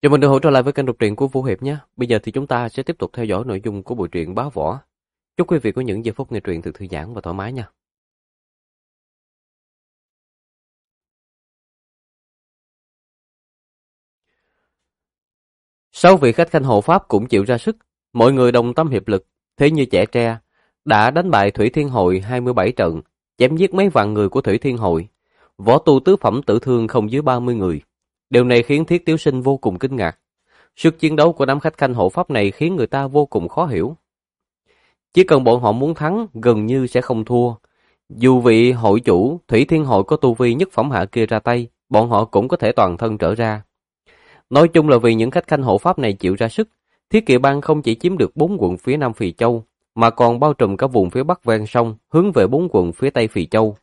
Chào mừng được hỗ trợ lại với kênh đọc truyện của Vũ Hiệp nhé. Bây giờ thì chúng ta sẽ tiếp tục theo dõi nội dung của bộ truyện Bá Võ. Chúc quý vị có những giây phút nghe truyện thật thư giãn và thoải mái nha. 6 vị khách khanh hộ pháp cũng chịu ra sức, mọi người đồng tâm hiệp lực, thế như trẻ tre, đã đánh bại Thủy Thiên Hội 27 trận, chém giết mấy vạn người của Thủy Thiên Hội, võ tu tứ phẩm tử thương không dưới 30 người. Điều này khiến Thiết Tiếu Sinh vô cùng kinh ngạc. Sức chiến đấu của đám khách khanh hộ pháp này khiến người ta vô cùng khó hiểu. Chỉ cần bọn họ muốn thắng, gần như sẽ không thua. Dù vị hội chủ Thủy Thiên Hội có tu vi nhất phẩm hạ kia ra tay, bọn họ cũng có thể toàn thân trở ra. Nói chung là vì những khách khanh hộ pháp này chịu ra sức, Thiết Kỵ Bang không chỉ chiếm được 4 quận phía Nam Phì Châu, mà còn bao trùm cả vùng phía Bắc ven sông, hướng về 4 quận phía Tây Phì Châu.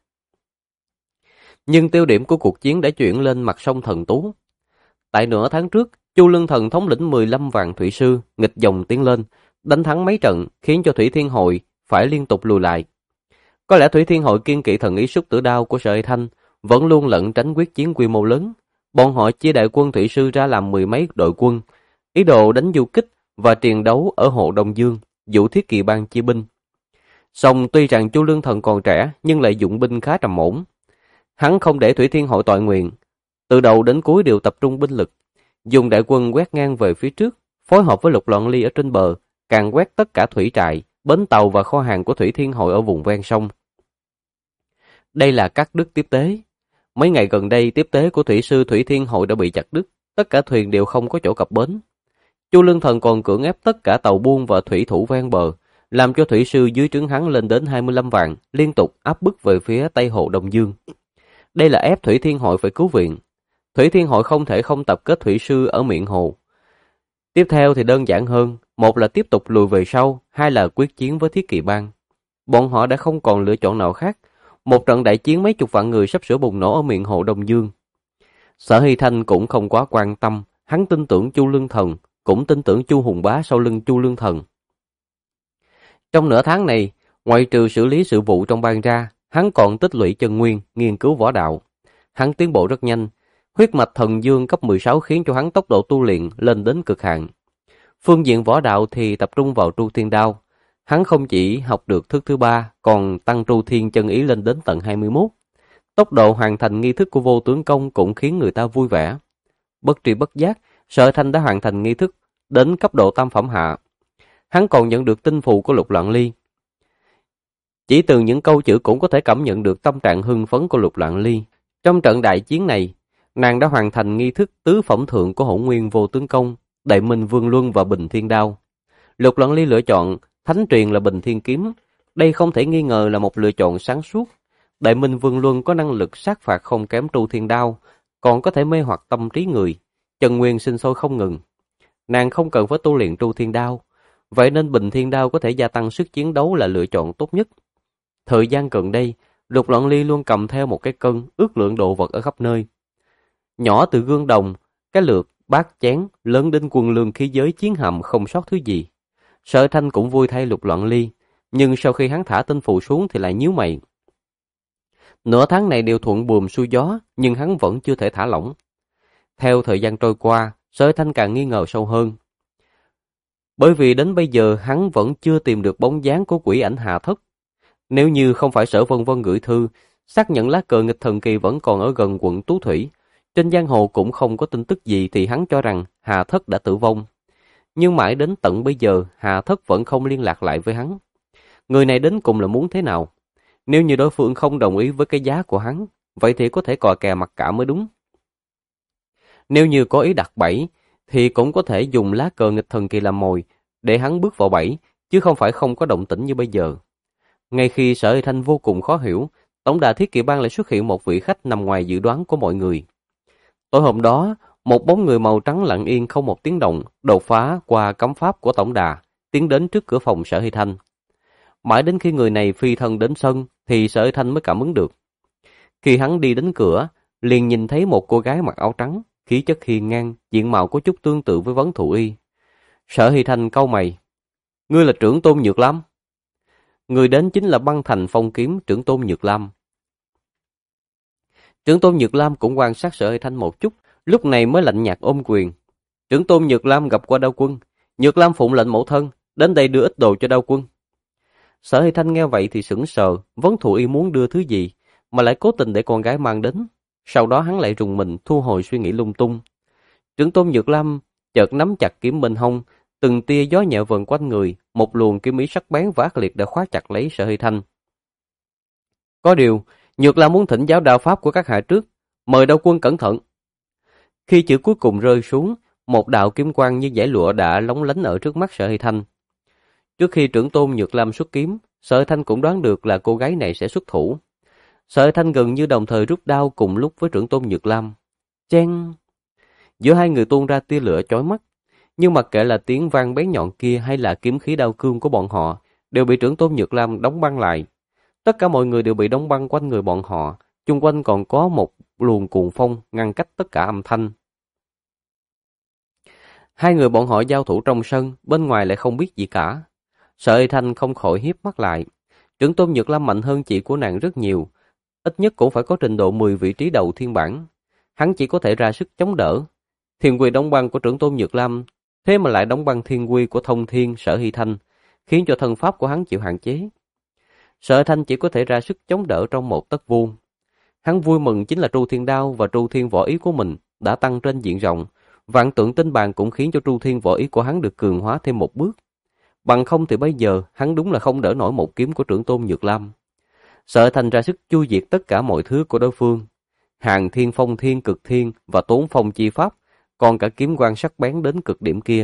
Nhưng tiêu điểm của cuộc chiến đã chuyển lên mặt sông Thần Tú. Tại nửa tháng trước, Chu Lương Thần thống lĩnh 15 vạn thủy sư, nghịch dòng tiến lên, đánh thắng mấy trận, khiến cho Thủy Thiên Hội phải liên tục lùi lại. Có lẽ Thủy Thiên Hội kiên kỵ thần ý Xúc Tử Đao của Sở Hy Thanh, vẫn luôn lẩn tránh quyết chiến quy mô lớn. Bọn họ chia đại quân thủy sư ra làm 10 mấy đội quân, ý đồ đánh du kích và triền đấu ở Hồ Đông Dương, dụ Thiết Kỵ Bang chia binh. Song tuy rằng Chu Lương Thần còn trẻ, nhưng lại dụng binh khá trầm ổn. Hắn không để Thủy Thiên Hội toại nguyện, từ đầu đến cuối đều tập trung binh lực, dùng đại quân quét ngang về phía trước, phối hợp với Lục Loạn Ly ở trên bờ, càn quét tất cả thủy trại, bến tàu và kho hàng của Thủy Thiên Hội ở vùng ven sông. Đây là cắt đứt tiếp tế. Mấy ngày gần đây, tiếp tế của thủy sư Thủy Thiên Hội đã bị chặt đứt, tất cả thuyền đều không có chỗ cập bến. Chu Lương Thần còn cưỡng ép tất cả tàu buôn và thủy thủ ven bờ, làm cho thủy sư dưới trướng hắn lên đến 25 vạn, liên tục áp bức về phía Tây Hồ Đông Dương. Đây là ép Thủy Thiên Hội phải cứu viện. Thủy Thiên Hội không thể không tập kết thủy sư ở miệng hồ. Tiếp theo thì đơn giản hơn, một là tiếp tục lùi về sau, hai là quyết chiến với Thiết Kỵ Bang. Bọn họ đã không còn lựa chọn nào khác. Một trận đại chiến mấy chục vạn người sắp sửa bùng nổ ở miệng hồ Đông Dương. Sở Hy Thanh cũng không quá quan tâm, hắn tin tưởng Chu Lương Thần, cũng tin tưởng Chu Hùng Bá sau lưng Chu Lương Thần. Trong nửa tháng này, ngoại trừ xử lý sự vụ trong bang ra, hắn còn tích lũy chân nguyên, nghiên cứu võ đạo. Hắn tiến bộ rất nhanh, huyết mạch thần dương cấp 16 khiến cho hắn tốc độ tu luyện lên đến cực hạn. Phương diện võ đạo thì tập trung vào Tru Thiên Đao. Hắn không chỉ học được thức thứ 3, còn tăng Tru Thiên chân ý lên đến tận 21. Tốc độ hoàn thành nghi thức của vô tướng công cũng khiến người ta vui vẻ. Bất tri bất giác, Sở Thanh đã hoàn thành nghi thức đến cấp độ tam phẩm hạ. Hắn còn nhận được tinh phù của Lục Loạn Ly. Chỉ từ những câu chữ cũng có thể cảm nhận được tâm trạng hưng phấn của Lục Loạn Ly. Trong trận đại chiến này, nàng đã hoàn thành nghi thức tứ phẩm thượng của Hỗn Nguyên vô tướng công, Đại Minh Vương Luân và Bình Thiên Đao. Lục Loạn Ly lựa chọn thánh truyền là Bình Thiên Kiếm. Đây không thể nghi ngờ là một lựa chọn sáng suốt. Đại Minh Vương Luân có năng lực sát phạt không kém Tru Thiên Đao, còn có thể mê hoặc tâm trí người, chân nguyên sinh sôi không ngừng. Nàng không cần phải tu luyện Tru Thiên Đao, vậy nên Bình Thiên Đao có thể gia tăng sức chiến đấu là lựa chọn tốt nhất. Thời gian gần đây, Lục Loạn Ly luôn cầm theo một cái cân ước lượng đồ vật ở khắp nơi. Nhỏ từ gương đồng, cái lược, bát chén, lớn đến quân lương khí giới chiến hạm không sót thứ gì. Sở Thanh cũng vui thay Lục Loạn Ly, nhưng sau khi hắn thả tinh phù xuống thì lại nhíu mày. Nửa tháng này đều thuận buồm xuôi gió, nhưng hắn vẫn chưa thể thả lỏng. Theo thời gian trôi qua, Sở Thanh càng nghi ngờ sâu hơn. Bởi vì đến bây giờ hắn vẫn chưa tìm được bóng dáng của quỷ ảnh Hà Thất. Nếu như không phải Sở Vân Vân gửi thư, xác nhận lá cờ nghịch thần kỳ vẫn còn ở gần quận Tú Thủy, trên giang hồ cũng không có tin tức gì thì hắn cho rằng Hà Thất đã tử vong. Nhưng mãi đến tận bây giờ, Hà Thất vẫn không liên lạc lại với hắn. Người này đến cùng là muốn thế nào? Nếu như đối phương không đồng ý với cái giá của hắn, vậy thì có thể cò kè mặc cả mới đúng. Nếu như có ý đặt bẫy, thì cũng có thể dùng lá cờ nghịch thần kỳ làm mồi, để hắn bước vào bẫy, chứ không phải không có động tĩnh như bây giờ. Ngay khi Sở Hy Thanh vô cùng khó hiểu, tổng đà Thiết Kỵ Bang lại xuất hiện một vị khách nằm ngoài dự đoán của mọi người. Tối hôm đó, một bóng người màu trắng lặng yên không một tiếng động, đột phá qua cấm pháp của tổng đà, tiến đến trước cửa phòng Sở Hy Thanh. Mãi đến khi người này phi thân đến sân, thì Sở Hy Thanh mới cảm ứng được. Khi hắn đi đến cửa, liền nhìn thấy một cô gái mặc áo trắng, khí chất hiên ngang, diện mạo có chút tương tự với Vấn Thụ Y. Sở Hy Thanh cau mày. Ngươi là trưởng tôn Nhược Lam? Người đến chính là Băng Thành Phong Kiếm trưởng tôn Nhược Lam. Trưởng tôn Nhược Lam cũng quan sát Sở Hy Thanh một chút, lúc này mới lạnh nhạt ôm quyền. Trưởng tôn Nhược Lam gặp qua Đao Quân. Nhược Lam phụng lệnh mẫu thân, đến đây đưa ít đồ cho Đao Quân. Sở Hy Thanh nghe vậy thì sững sờ, vấn thụ y muốn đưa thứ gì, mà lại cố tình để con gái mang đến. Sau đó hắn lại rùng mình, thu hồi suy nghĩ lung tung. Trưởng tôn Nhược Lam chợt nắm chặt kiếm bên hông, từng tia gió nhẹ vần quanh người, một luồng kiếm ý sắc bén và ác liệt đã khóa chặt lấy Sở Hy Thanh. Có điều, Nhược Lam muốn thỉnh giáo đạo pháp của các hạ trước, mời Đao Quân cẩn thận. Khi chữ cuối cùng rơi xuống, một đạo kiếm quang như dải lụa đã lóng lánh ở trước mắt Sở Hy Thanh. Trước khi trưởng tôn Nhược Lam xuất kiếm, Sở Hy Thanh cũng đoán được là cô gái này sẽ xuất thủ. Sở Hy Thanh gần như đồng thời rút đao cùng lúc với trưởng tôn Nhược Lam. Chen! Giữa hai người tuôn ra tia lửa chói mắt, nhưng mặc kệ là tiếng vang bén nhọn kia hay là kiếm khí đao cương của bọn họ, đều bị trưởng tôn Nhược Lam đóng băng lại. Tất cả mọi người đều bị đóng băng quanh người bọn họ, chung quanh còn có một luồng cuồng phong ngăn cách tất cả âm thanh. Hai người bọn họ giao thủ trong sân, bên ngoài lại không biết gì cả. Sở Hy Thanh không khỏi hiếp mắt lại. Trưởng tôn Nhược Lam mạnh hơn chị của nàng rất nhiều, ít nhất cũng phải có trình độ 10 vị trí đầu thiên bản. Hắn chỉ có thể ra sức chống đỡ. Thiên quy đóng băng của trưởng tôn Nhược Lam, thế mà lại đóng băng thiên quy của thông thiên Sở Hy Thanh, khiến cho thân pháp của hắn chịu hạn chế. Sở Hy Thanh chỉ có thể ra sức chống đỡ trong một tấc vuông. Hắn vui mừng chính là Tru Thiên Đao và Tru Thiên Võ Ý của mình đã tăng trên diện rộng. Vạn tượng tinh bàn cũng khiến cho Tru Thiên Võ Ý của hắn được cường hóa thêm một bước. Bằng không thì bây giờ hắn đúng là không đỡ nổi một kiếm của trưởng tôn Nhược Lam. Sở Hy Thanh ra sức chu diệt tất cả mọi thứ của đối phương. Hàng thiên, phong thiên, cực thiên và tốn phong chi pháp, còn cả kiếm quang sắc bén đến cực điểm kia.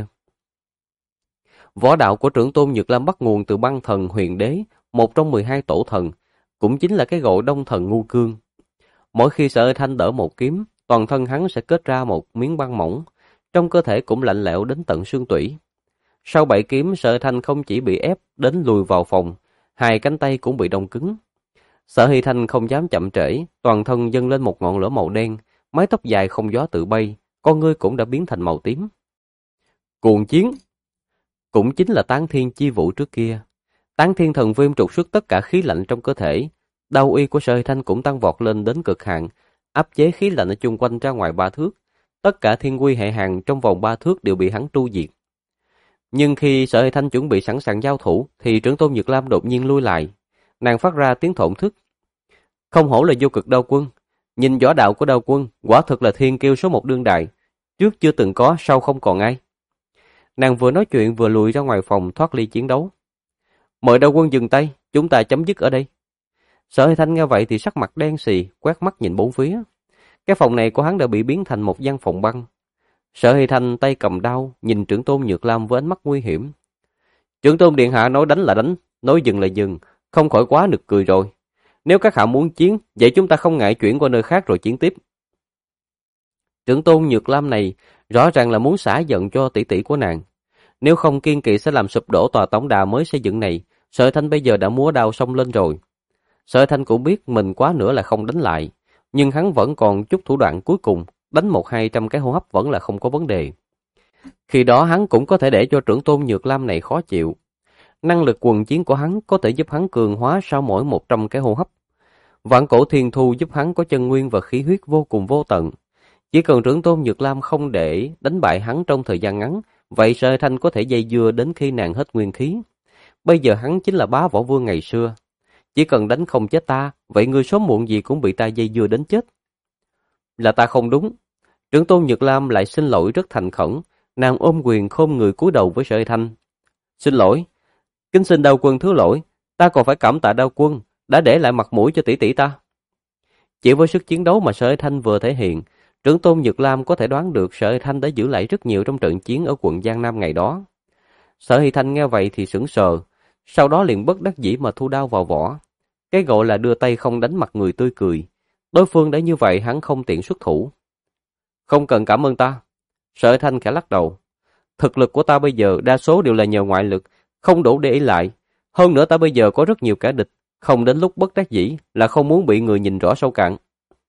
Võ đạo của trưởng tôn Nhược Lam bắt nguồn từ băng thần huyền đế, một trong 12 tổ thần, cũng chính là cái gọi đông thần ngu cương. Mỗi khi Sở Hy Thanh đỡ một kiếm, toàn thân hắn sẽ kết ra một miếng băng mỏng, trong cơ thể cũng lạnh lẽo đến tận xương tủy. Sau 7 kiếm, Sở Hy Thanh không chỉ bị ép đến lùi vào phòng, hai cánh tay cũng bị đông cứng. Sở Hy Thanh không dám chậm trễ, toàn thân dâng lên một ngọn lửa màu đen, mái tóc dài không gió tự bay, con ngươi cũng đã biến thành màu tím. Cuồng chiến! Cũng chính là Tán Thiên chi vũ trước kia. Tán Thiên thần viêm trục xuất tất cả khí lạnh trong cơ thể. Đao uy của Sở Hy Thanh cũng tăng vọt lên đến cực hạn, áp chế khí lạnh ở chung quanh ra ngoài 3 thước. Tất cả thiên quy hệ hàng trong vòng 3 thước đều bị hắn tru diệt. Nhưng khi Sở Hy Thanh chuẩn bị sẵn sàng giao thủ, thì trưởng tôn Nhược Lam đột nhiên lui lại. Nàng phát ra tiếng thổn thức. Không hổ là vô cực Đao Quân. Nhìn võ đạo của Đao Quân, quả thực là thiên kiêu số 1 đương đại. Trước chưa từng có, sau không còn ai. Nàng vừa nói chuyện vừa lùi ra ngoài phòng thoát ly chiến đấu. Mời Đao Quân dừng tay, chúng ta chấm dứt ở đây. Sở Hy Thanh nghe vậy thì sắc mặt đen xì, quét mắt nhìn bốn phía. Cái phòng này của hắn đã bị biến thành một gian phòng băng. Sở Hy Thanh tay cầm đao, nhìn trưởng tôn Nhược Lam với ánh mắt nguy hiểm. Trưởng tôn điện hạ nói đánh là đánh, nói dừng là dừng, không khỏi quá nực cười rồi. Nếu các hạ muốn chiến, vậy chúng ta không ngại chuyển qua nơi khác rồi chiến tiếp. Trưởng tôn Nhược Lam này rõ ràng là muốn xả giận cho tỷ tỷ của nàng. Nếu không kiên kỵ sẽ làm sụp đổ tòa tổng đà mới xây dựng này, Sở Thanh bây giờ đã múa đao xông lên rồi. Sở Thanh cũng biết mình quá nữa là không đánh lại, nhưng hắn vẫn còn chút thủ đoạn cuối cùng, đánh 100-200 cái hô hấp vẫn là không có vấn đề. Khi đó hắn cũng có thể để cho trưởng tôn Nhược Lam này khó chịu. Năng lực quần chiến của hắn có thể giúp hắn cường hóa sau mỗi 100 cái hô hấp. Vạn cổ thiên thu giúp hắn có chân nguyên và khí huyết vô cùng vô tận. Chỉ cần trưởng tôn Nhược Lam không để đánh bại hắn trong thời gian ngắn, vậy Sở Thanh có thể dây dưa đến khi nàng hết nguyên khí. Bây giờ hắn chính là bá võ vương ngày xưa. Chỉ cần đánh không chết ta, vậy ngươi sớm muộn gì cũng bị ta dây dưa đến chết. Là ta không đúng. Trưởng tôn Nhược Lam lại xin lỗi rất thành khẩn, nàng ôm quyền khom người cúi đầu với Sở Thanh. Xin lỗi, kính xin Đao Quân thứ lỗi, ta còn phải cảm tạ Đao Quân, đã để lại mặt mũi cho tỷ tỷ ta. Chỉ với sức chiến đấu mà Sở Thanh vừa thể hiện, trưởng tôn Nhược Lam có thể đoán được Sở Thanh đã giữ lại rất nhiều trong trận chiến ở quận Giang Nam ngày đó. Sở Hy Thanh nghe vậy thì sững sờ, sau đó liền bất đắc dĩ mà thu đao vào vỏ. Cái gọi là đưa tay không đánh mặt người tươi cười. Đối phương đã như vậy hắn không tiện xuất thủ. Không cần cảm ơn ta. Sở Thanh khẽ lắc đầu. Thực lực của ta bây giờ đa số đều là nhờ ngoại lực, không đủ để ý lại. Hơn nữa ta bây giờ có rất nhiều kẻ địch, không đến lúc bất đắc dĩ là không muốn bị người nhìn rõ sâu cạn.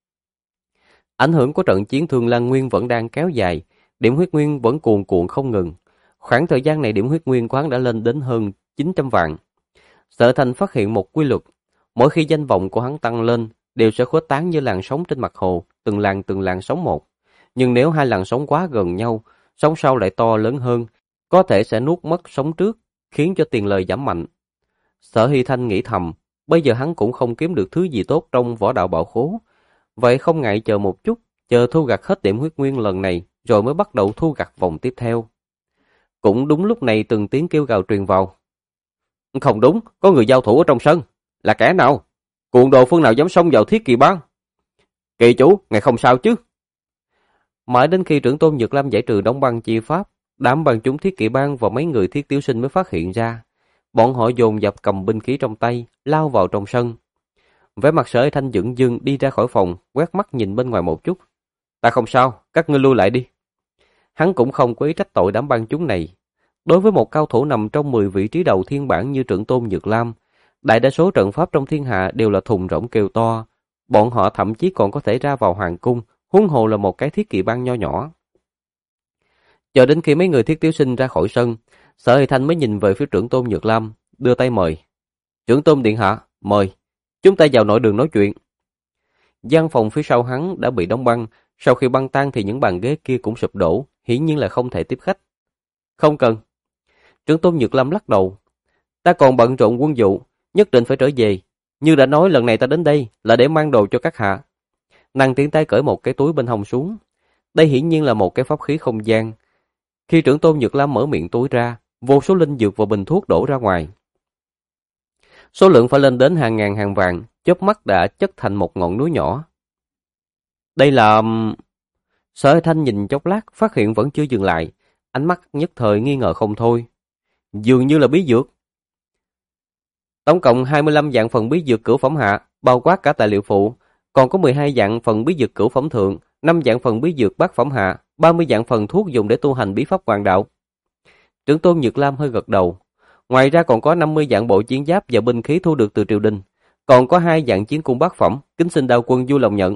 Ảnh hưởng của trận chiến Thương Lan Nguyên vẫn đang kéo dài, điểm huyết nguyên vẫn cuồn cuộn không ngừng. Khoảng thời gian này điểm huyết nguyên của hắn đã lên đến hơn 900 vạn. Sở Thanh phát hiện một quy luật, mỗi khi danh vọng của hắn tăng lên, đều sẽ khuếch tán như làn sóng trên mặt hồ, từng làn sóng một. Nhưng nếu hai làn sóng quá gần nhau, sống sau lại to lớn hơn, có thể sẽ nuốt mất sống trước, khiến cho tiền lời giảm mạnh. Sở Hy Thanh nghĩ thầm, bây giờ hắn cũng không kiếm được thứ gì tốt trong võ đạo bảo khố, vậy không ngại chờ một chút, chờ thu gặt hết điểm huyết nguyên lần này, rồi mới bắt đầu thu gặt vòng tiếp theo. Cũng đúng lúc này từng tiếng kêu gào truyền vào. Không đúng, có người giao thủ ở trong sân. Là kẻ nào? Cuồng đồ phương nào dám xông vào Thiết Kỵ Bang? Kỳ chủ, ngài không sao chứ? Mãi đến khi trưởng tôn Nhược Lâm giải trừ đóng băng chi pháp, đám bang chúng Thiết Kỵ Bang và mấy người Thiết Tiểu Sinh mới phát hiện ra. Bọn họ dồn dập cầm binh khí trong tay, lao vào trong sân. Vẻ mặt Sở Hy Thanh dửng dưng đi ra khỏi phòng, quét mắt nhìn bên ngoài một chút. Ta không sao, các ngươi lui lại đi. Hắn cũng không có ý trách tội đám bang chúng này. Đối với một cao thủ nằm trong 10 vị trí đầu thiên bảng như trưởng tôn Nhược Lam, đại đa số trận pháp trong thiên hạ đều là thùng rỗng kêu to. Bọn họ thậm chí còn có thể ra vào hoàng cung, huống hồ là một cái Thiết Kỵ Bang nho nhỏ. Chờ đến khi mấy người Thiết Tiểu Sinh ra khỏi sân, Sở Hy Thanh mới nhìn về phía trưởng tôn Nhược Lam, đưa tay mời. Trưởng tôn điện hạ, mời. Chúng ta vào nội đường nói chuyện. Gian phòng phía sau hắn đã bị đóng băng, sau khi băng tan thì những bàn ghế kia cũng sụp đổ, hiển nhiên là không thể tiếp khách. Không cần. Trưởng tôn Nhược Lâm lắc đầu. Ta còn bận rộn quân vụ, nhất định phải trở về. Như đã nói lần này ta đến đây là để mang đồ cho các hạ. Nàng tiện tay cởi một cái túi bên hông xuống. Đây hiển nhiên là một cái pháp khí không gian. Khi trưởng tôn Nhược Lâm mở miệng túi ra, vô số linh dược và bình thuốc đổ ra ngoài. Số lượng phải lên đến hàng ngàn hàng vạn, chớp mắt đã chất thành một ngọn núi nhỏ. Đây là... Sở Hy Thanh nhìn chốc lát, phát hiện vẫn chưa dừng lại. Ánh mắt nhất thời nghi ngờ không thôi. Dường như là bí dược. Tổng cộng 25 dạng phần bí dược cửu phẩm hạ, bao quát cả tài liệu phụ. Còn có 12 dạng phần bí dược cửu phẩm thượng, 5 dạng phần bí dược bát phẩm hạ, 30 dạng phần thuốc dùng để tu hành bí pháp hoàng đạo. Trưởng tôn Nhược Lam hơi gật đầu. Ngoài ra còn có 50 dạng bộ chiến giáp và binh khí thu được từ triều đình. Còn có 2 dạng chiến cung bát phẩm, kính xin đạo quân vui lòng nhận.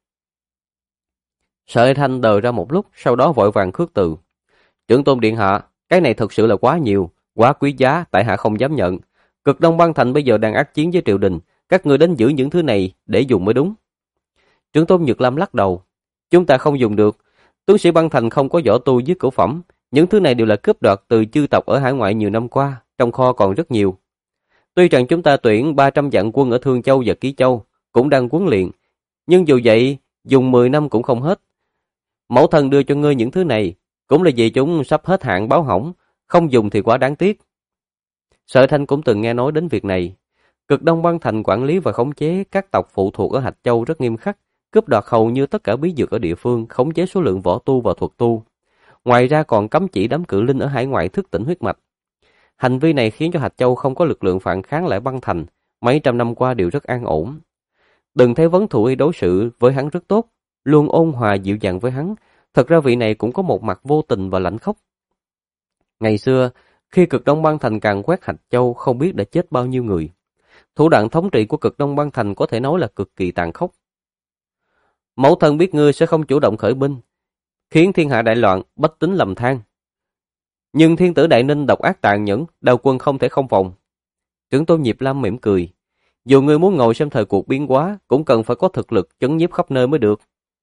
Sở Hy Thanh đờ ra một lúc, sau đó vội vàng khước từ. Trưởng tôn điện hạ, cái này thật sự là quá nhiều, quá quý giá, tại hạ không dám nhận. Cực Đông Băng Thành bây giờ đang ác chiến với triều đình, các ngươi đến giữ những thứ này để dùng mới đúng. Trưởng tôn Nhược Lâm lắc đầu. Chúng ta không dùng được, tướng sĩ Băng Thành không có võ tu với cửu phẩm, những thứ này đều là cướp đoạt từ chư tộc ở hải ngoại nhiều năm qua, trong kho còn rất nhiều. Tuy rằng chúng ta tuyển 300 vạn quân ở Thương Châu và Ký Châu, cũng đang huấn luyện, nhưng dù vậy, dùng 10 năm cũng không hết. Mẫu thân đưa cho ngươi những thứ này, cũng là vì chúng sắp hết hạn báo hỏng, không dùng thì quá đáng tiếc. Sở Thanh cũng từng nghe nói đến việc này. Cực Đông Băng Thành quản lý và khống chế các tộc phụ thuộc ở Hạch Châu rất nghiêm khắc, cướp đoạt hầu như tất cả bí dược ở địa phương, khống chế số lượng võ tu và thuật tu. Ngoài ra còn cấm chỉ đám cự linh ở hải ngoại thức tỉnh huyết mạch. Hành vi này khiến cho Hạch Châu không có lực lượng phản kháng lại Băng Thành, mấy trăm năm qua đều rất an ổn. Đừng thấy Vấn Thụ Y đối xử với hắn rất tốt, luôn ôn hòa dịu dàng với hắn, thật ra vị này cũng có một mặt vô tình và lãnh khốc. Ngày xưa, khi Cực Đông Băng Thành càn quét Hạch Châu không biết đã chết bao nhiêu người. Thủ đoạn thống trị của Cực Đông Băng Thành có thể nói là cực kỳ tàn khốc. Mẫu thân biết ngươi sẽ không chủ động khởi binh, khiến thiên hạ đại loạn, bách tính lầm than. Nhưng thiên tử Đại Ninh độc ác tàn nhẫn, đạo quân không thể không phòng. Trưởng tôn Diệp Lam mỉm cười. Dù ngươi muốn ngồi xem thời cuộc biến hóa, cũng cần phải có thực lực chấn nhiếp khắp nơi mới được.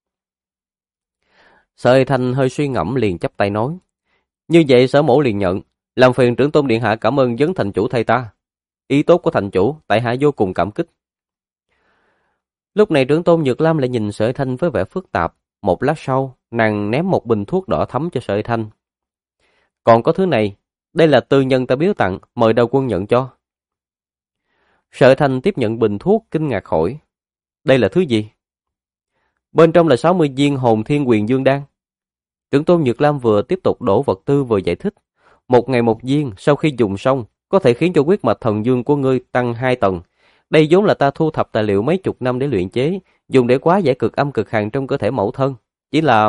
Sở Hy Thanh hơi suy ngẫm liền chắp tay nói. Như vậy Sở mẫu liền nhận, làm phiền trưởng tôn điện hạ cảm ơn vấn thành chủ thay ta. Ý tốt của thành chủ, tại hạ vô cùng cảm kích. Lúc này trưởng tôn Nhược Lam lại nhìn Sở Hy Thanh với vẻ phức tạp. Một lát sau, nàng ném một bình thuốc đỏ thắm cho Sở Hy Thanh. Còn có thứ này, đây là tư nhân ta biếu tặng, mời đạo quân nhận cho. Sở Hy Thanh tiếp nhận bình thuốc kinh ngạc hỏi. Đây là thứ gì? Bên trong là 60 viên hồn thiên quyền dương đan. Trưởng tôn Nhược Lam vừa tiếp tục đổ vật tư vừa giải thích. Một ngày một viên, sau khi dùng xong, có thể khiến cho huyết mạch thần dương của ngươi tăng 2 tầng. Đây vốn là ta thu thập tài liệu mấy chục năm để luyện chế, dùng để hóa giải cực âm cực hàn trong cơ thể mẫu thân. Chỉ là...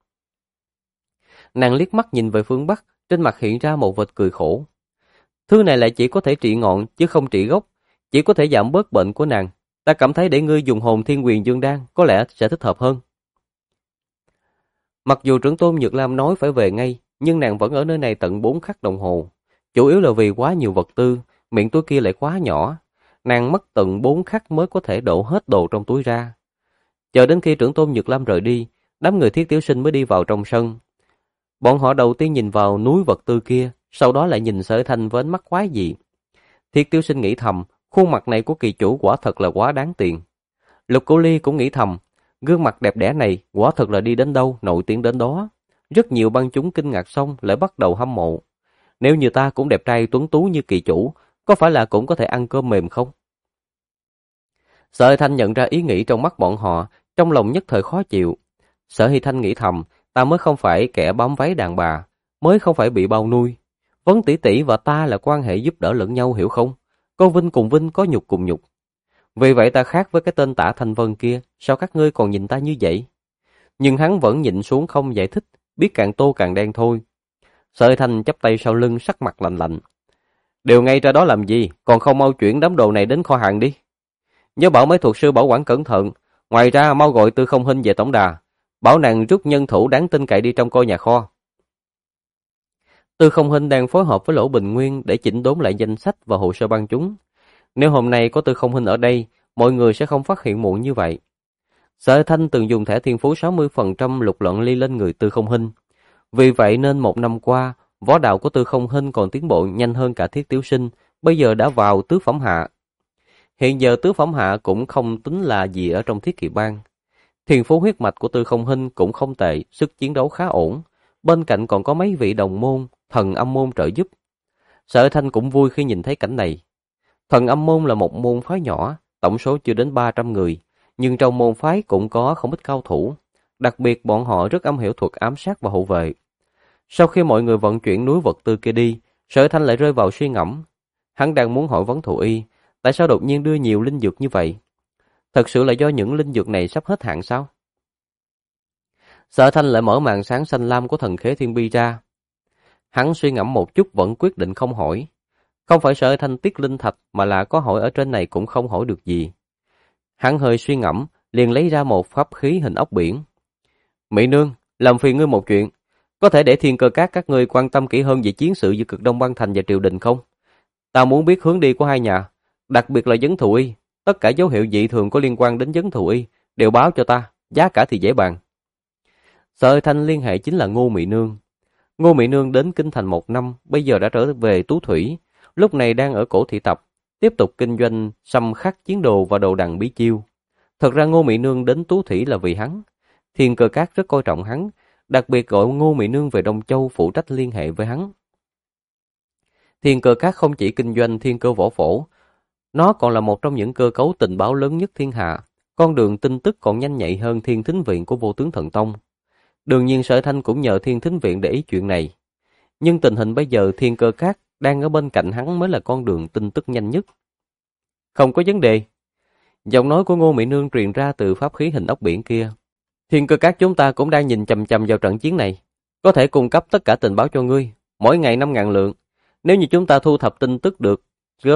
Nàng liếc mắt nhìn về phương Bắc, trên mặt hiện ra một vệt cười khổ. Thứ này lại chỉ có thể trị ngọn, chứ không trị gốc, chỉ có thể giảm bớt bệnh của nàng. Ta cảm thấy để ngươi dùng hồn thiên quyền dương đan, có lẽ sẽ thích hợp hơn. Mặc dù trưởng tôn Nhược Lam nói phải về ngay, nhưng nàng vẫn ở nơi này tận 4 khắc đồng hồ. Chủ yếu là vì quá nhiều vật tư, miệng túi kia lại quá nhỏ. Nàng mất tận 4 khắc mới có thể đổ hết đồ trong túi ra. Chờ đến khi trưởng tôn Nhược Lam rời đi, đám người Thiết Tiểu Sinh mới đi vào trong sân. Bọn họ đầu tiên nhìn vào núi vật tư kia, sau đó lại nhìn Sở Thanh với ánh mắt quái dị. Thiết Tiểu Sinh nghĩ thầm, khuôn mặt này của kỳ chủ quả thật là quá đáng tiền. Lục Cửu Ly cũng nghĩ thầm, gương mặt đẹp đẽ này quả thật là đi đến đâu nổi tiếng đến đó. Rất nhiều bang chúng kinh ngạc xong lại bắt đầu hâm mộ. Nếu như ta cũng đẹp trai tuấn tú như kỳ chủ, có phải là cũng có thể ăn cơm mềm không? Sở Hy Thanh nhận ra ý nghĩ trong mắt bọn họ, trong lòng nhất thời khó chịu. Sở Hy Thanh nghĩ thầm, ta mới không phải kẻ bám váy đàn bà, mới không phải bị bao nuôi. Vấn tỷ tỷ và ta là quan hệ giúp đỡ lẫn nhau, hiểu không? Có vinh cùng vinh, có nhục cùng nhục. Vì vậy ta khác với cái tên Tả Thanh Vân kia, sao các ngươi còn nhìn ta như vậy? Nhưng hắn vẫn nhịn xuống không giải thích, biết càng tô càng đen thôi. Sở Hy Thanh chắp tay sau lưng, sắc mặt lạnh lạnh. Đều ngay ra đó làm gì, còn không mau chuyển đám đồ này đến kho hàng đi. Nhớ bảo mấy thuộc sư bảo quản cẩn thận, ngoài ra mau gọi Tư Không Hinh về tổng đà, bảo nàng rút nhân thủ đáng tin cậy đi trong coi nhà kho. Tư Không Hinh đang phối hợp với Lỗ Bình Nguyên để chỉnh đốn lại danh sách và hồ sơ bang chúng. Nếu hôm nay có Tư Không Hinh ở đây, mọi người sẽ không phát hiện muộn như vậy. Sở Thanh từng dùng thẻ thiên phú 60% lục lận ly lên người Tư Không Hinh. Vì vậy nên một năm qua, võ đạo của Tư Không Hinh còn tiến bộ nhanh hơn cả Thiết Tiểu Sinh, bây giờ đã vào tứ phẩm hạ. Hiện giờ tứ phẩm hạ cũng không tính là gì ở trong Thiết Kỵ Bang. Thiên phú huyết mạch của Tư Không Hinh cũng không tệ, sức chiến đấu khá ổn. Bên cạnh còn có mấy vị đồng môn, thần âm môn trợ giúp. Sở Thanh cũng vui khi nhìn thấy cảnh này. Thần âm môn là một môn phái nhỏ, tổng số chưa đến 300 người, nhưng trong môn phái cũng có không ít cao thủ. Đặc biệt bọn họ rất am hiểu thuật ám sát và hộ vệ. Sau khi mọi người vận chuyển núi vật tư kia đi, Sở Thanh lại rơi vào suy ngẫm. Hắn đang muốn hỏi vấn Thụ Y, tại sao đột nhiên đưa nhiều linh dược như vậy? Thật sự là do những linh dược này sắp hết hạn sao? Sở Thanh lại mở màn sáng xanh lam của thần khế thiên bi ra. Hắn suy ngẫm một chút vẫn quyết định không hỏi. Không phải Sở Thanh tiếc linh thạch mà là có hỏi ở trên này cũng không hỏi được gì. Hắn hơi suy ngẫm, liền lấy ra một pháp khí hình ốc biển. Mỹ Nương, làm phiền ngươi một chuyện. Có thể để Thiên Cơ Các các ngươi quan tâm kỹ hơn về chiến sự giữa Cực Đông Bang Thành và triều đình không? Ta muốn biết hướng đi của hai nhà, đặc biệt là Vấn Thụ Y. Tất cả dấu hiệu dị thường có liên quan đến Vấn Thụ Y đều báo cho ta, giá cả thì dễ bàn. Sở Thanh liên hệ chính là Ngô Mỹ Nương. Ngô Mỹ Nương đến Kinh Thành 1 năm, bây giờ đã trở về Tú Thủy, lúc này đang ở Cổ Thị Tập, tiếp tục kinh doanh xăm khắc chiến đồ và đồ đằng bí chiêu. Thật ra Ngô Mỹ Nương đến Tú Thủy là vì hắn. Thiên Cơ Các rất coi trọng hắn, đặc biệt gọi Ngô Mỹ Nương về Đông Châu phụ trách liên hệ với hắn. Thiên Cơ Các không chỉ kinh doanh thiên cơ võ phổ, nó còn là một trong những cơ cấu tình báo lớn nhất thiên hạ. Con đường tin tức còn nhanh nhạy hơn Thiên Thính Viện của Vô Tướng Thần Tông. Đương nhiên Sở Thanh cũng nhờ Thiên Thính Viện để ý chuyện này. Nhưng tình hình bây giờ Thiên Cơ Các đang ở bên cạnh hắn mới là con đường tin tức nhanh nhất. Không có vấn đề. Giọng nói của Ngô Mỹ Nương truyền ra từ pháp khí hình ốc biển kia. Thiên Cơ Các chúng ta cũng đang nhìn chằm chằm vào trận chiến này. Có thể cung cấp tất cả tình báo cho ngươi, mỗi ngày 5.000 lượng. Nếu như chúng ta thu thập tin tức được,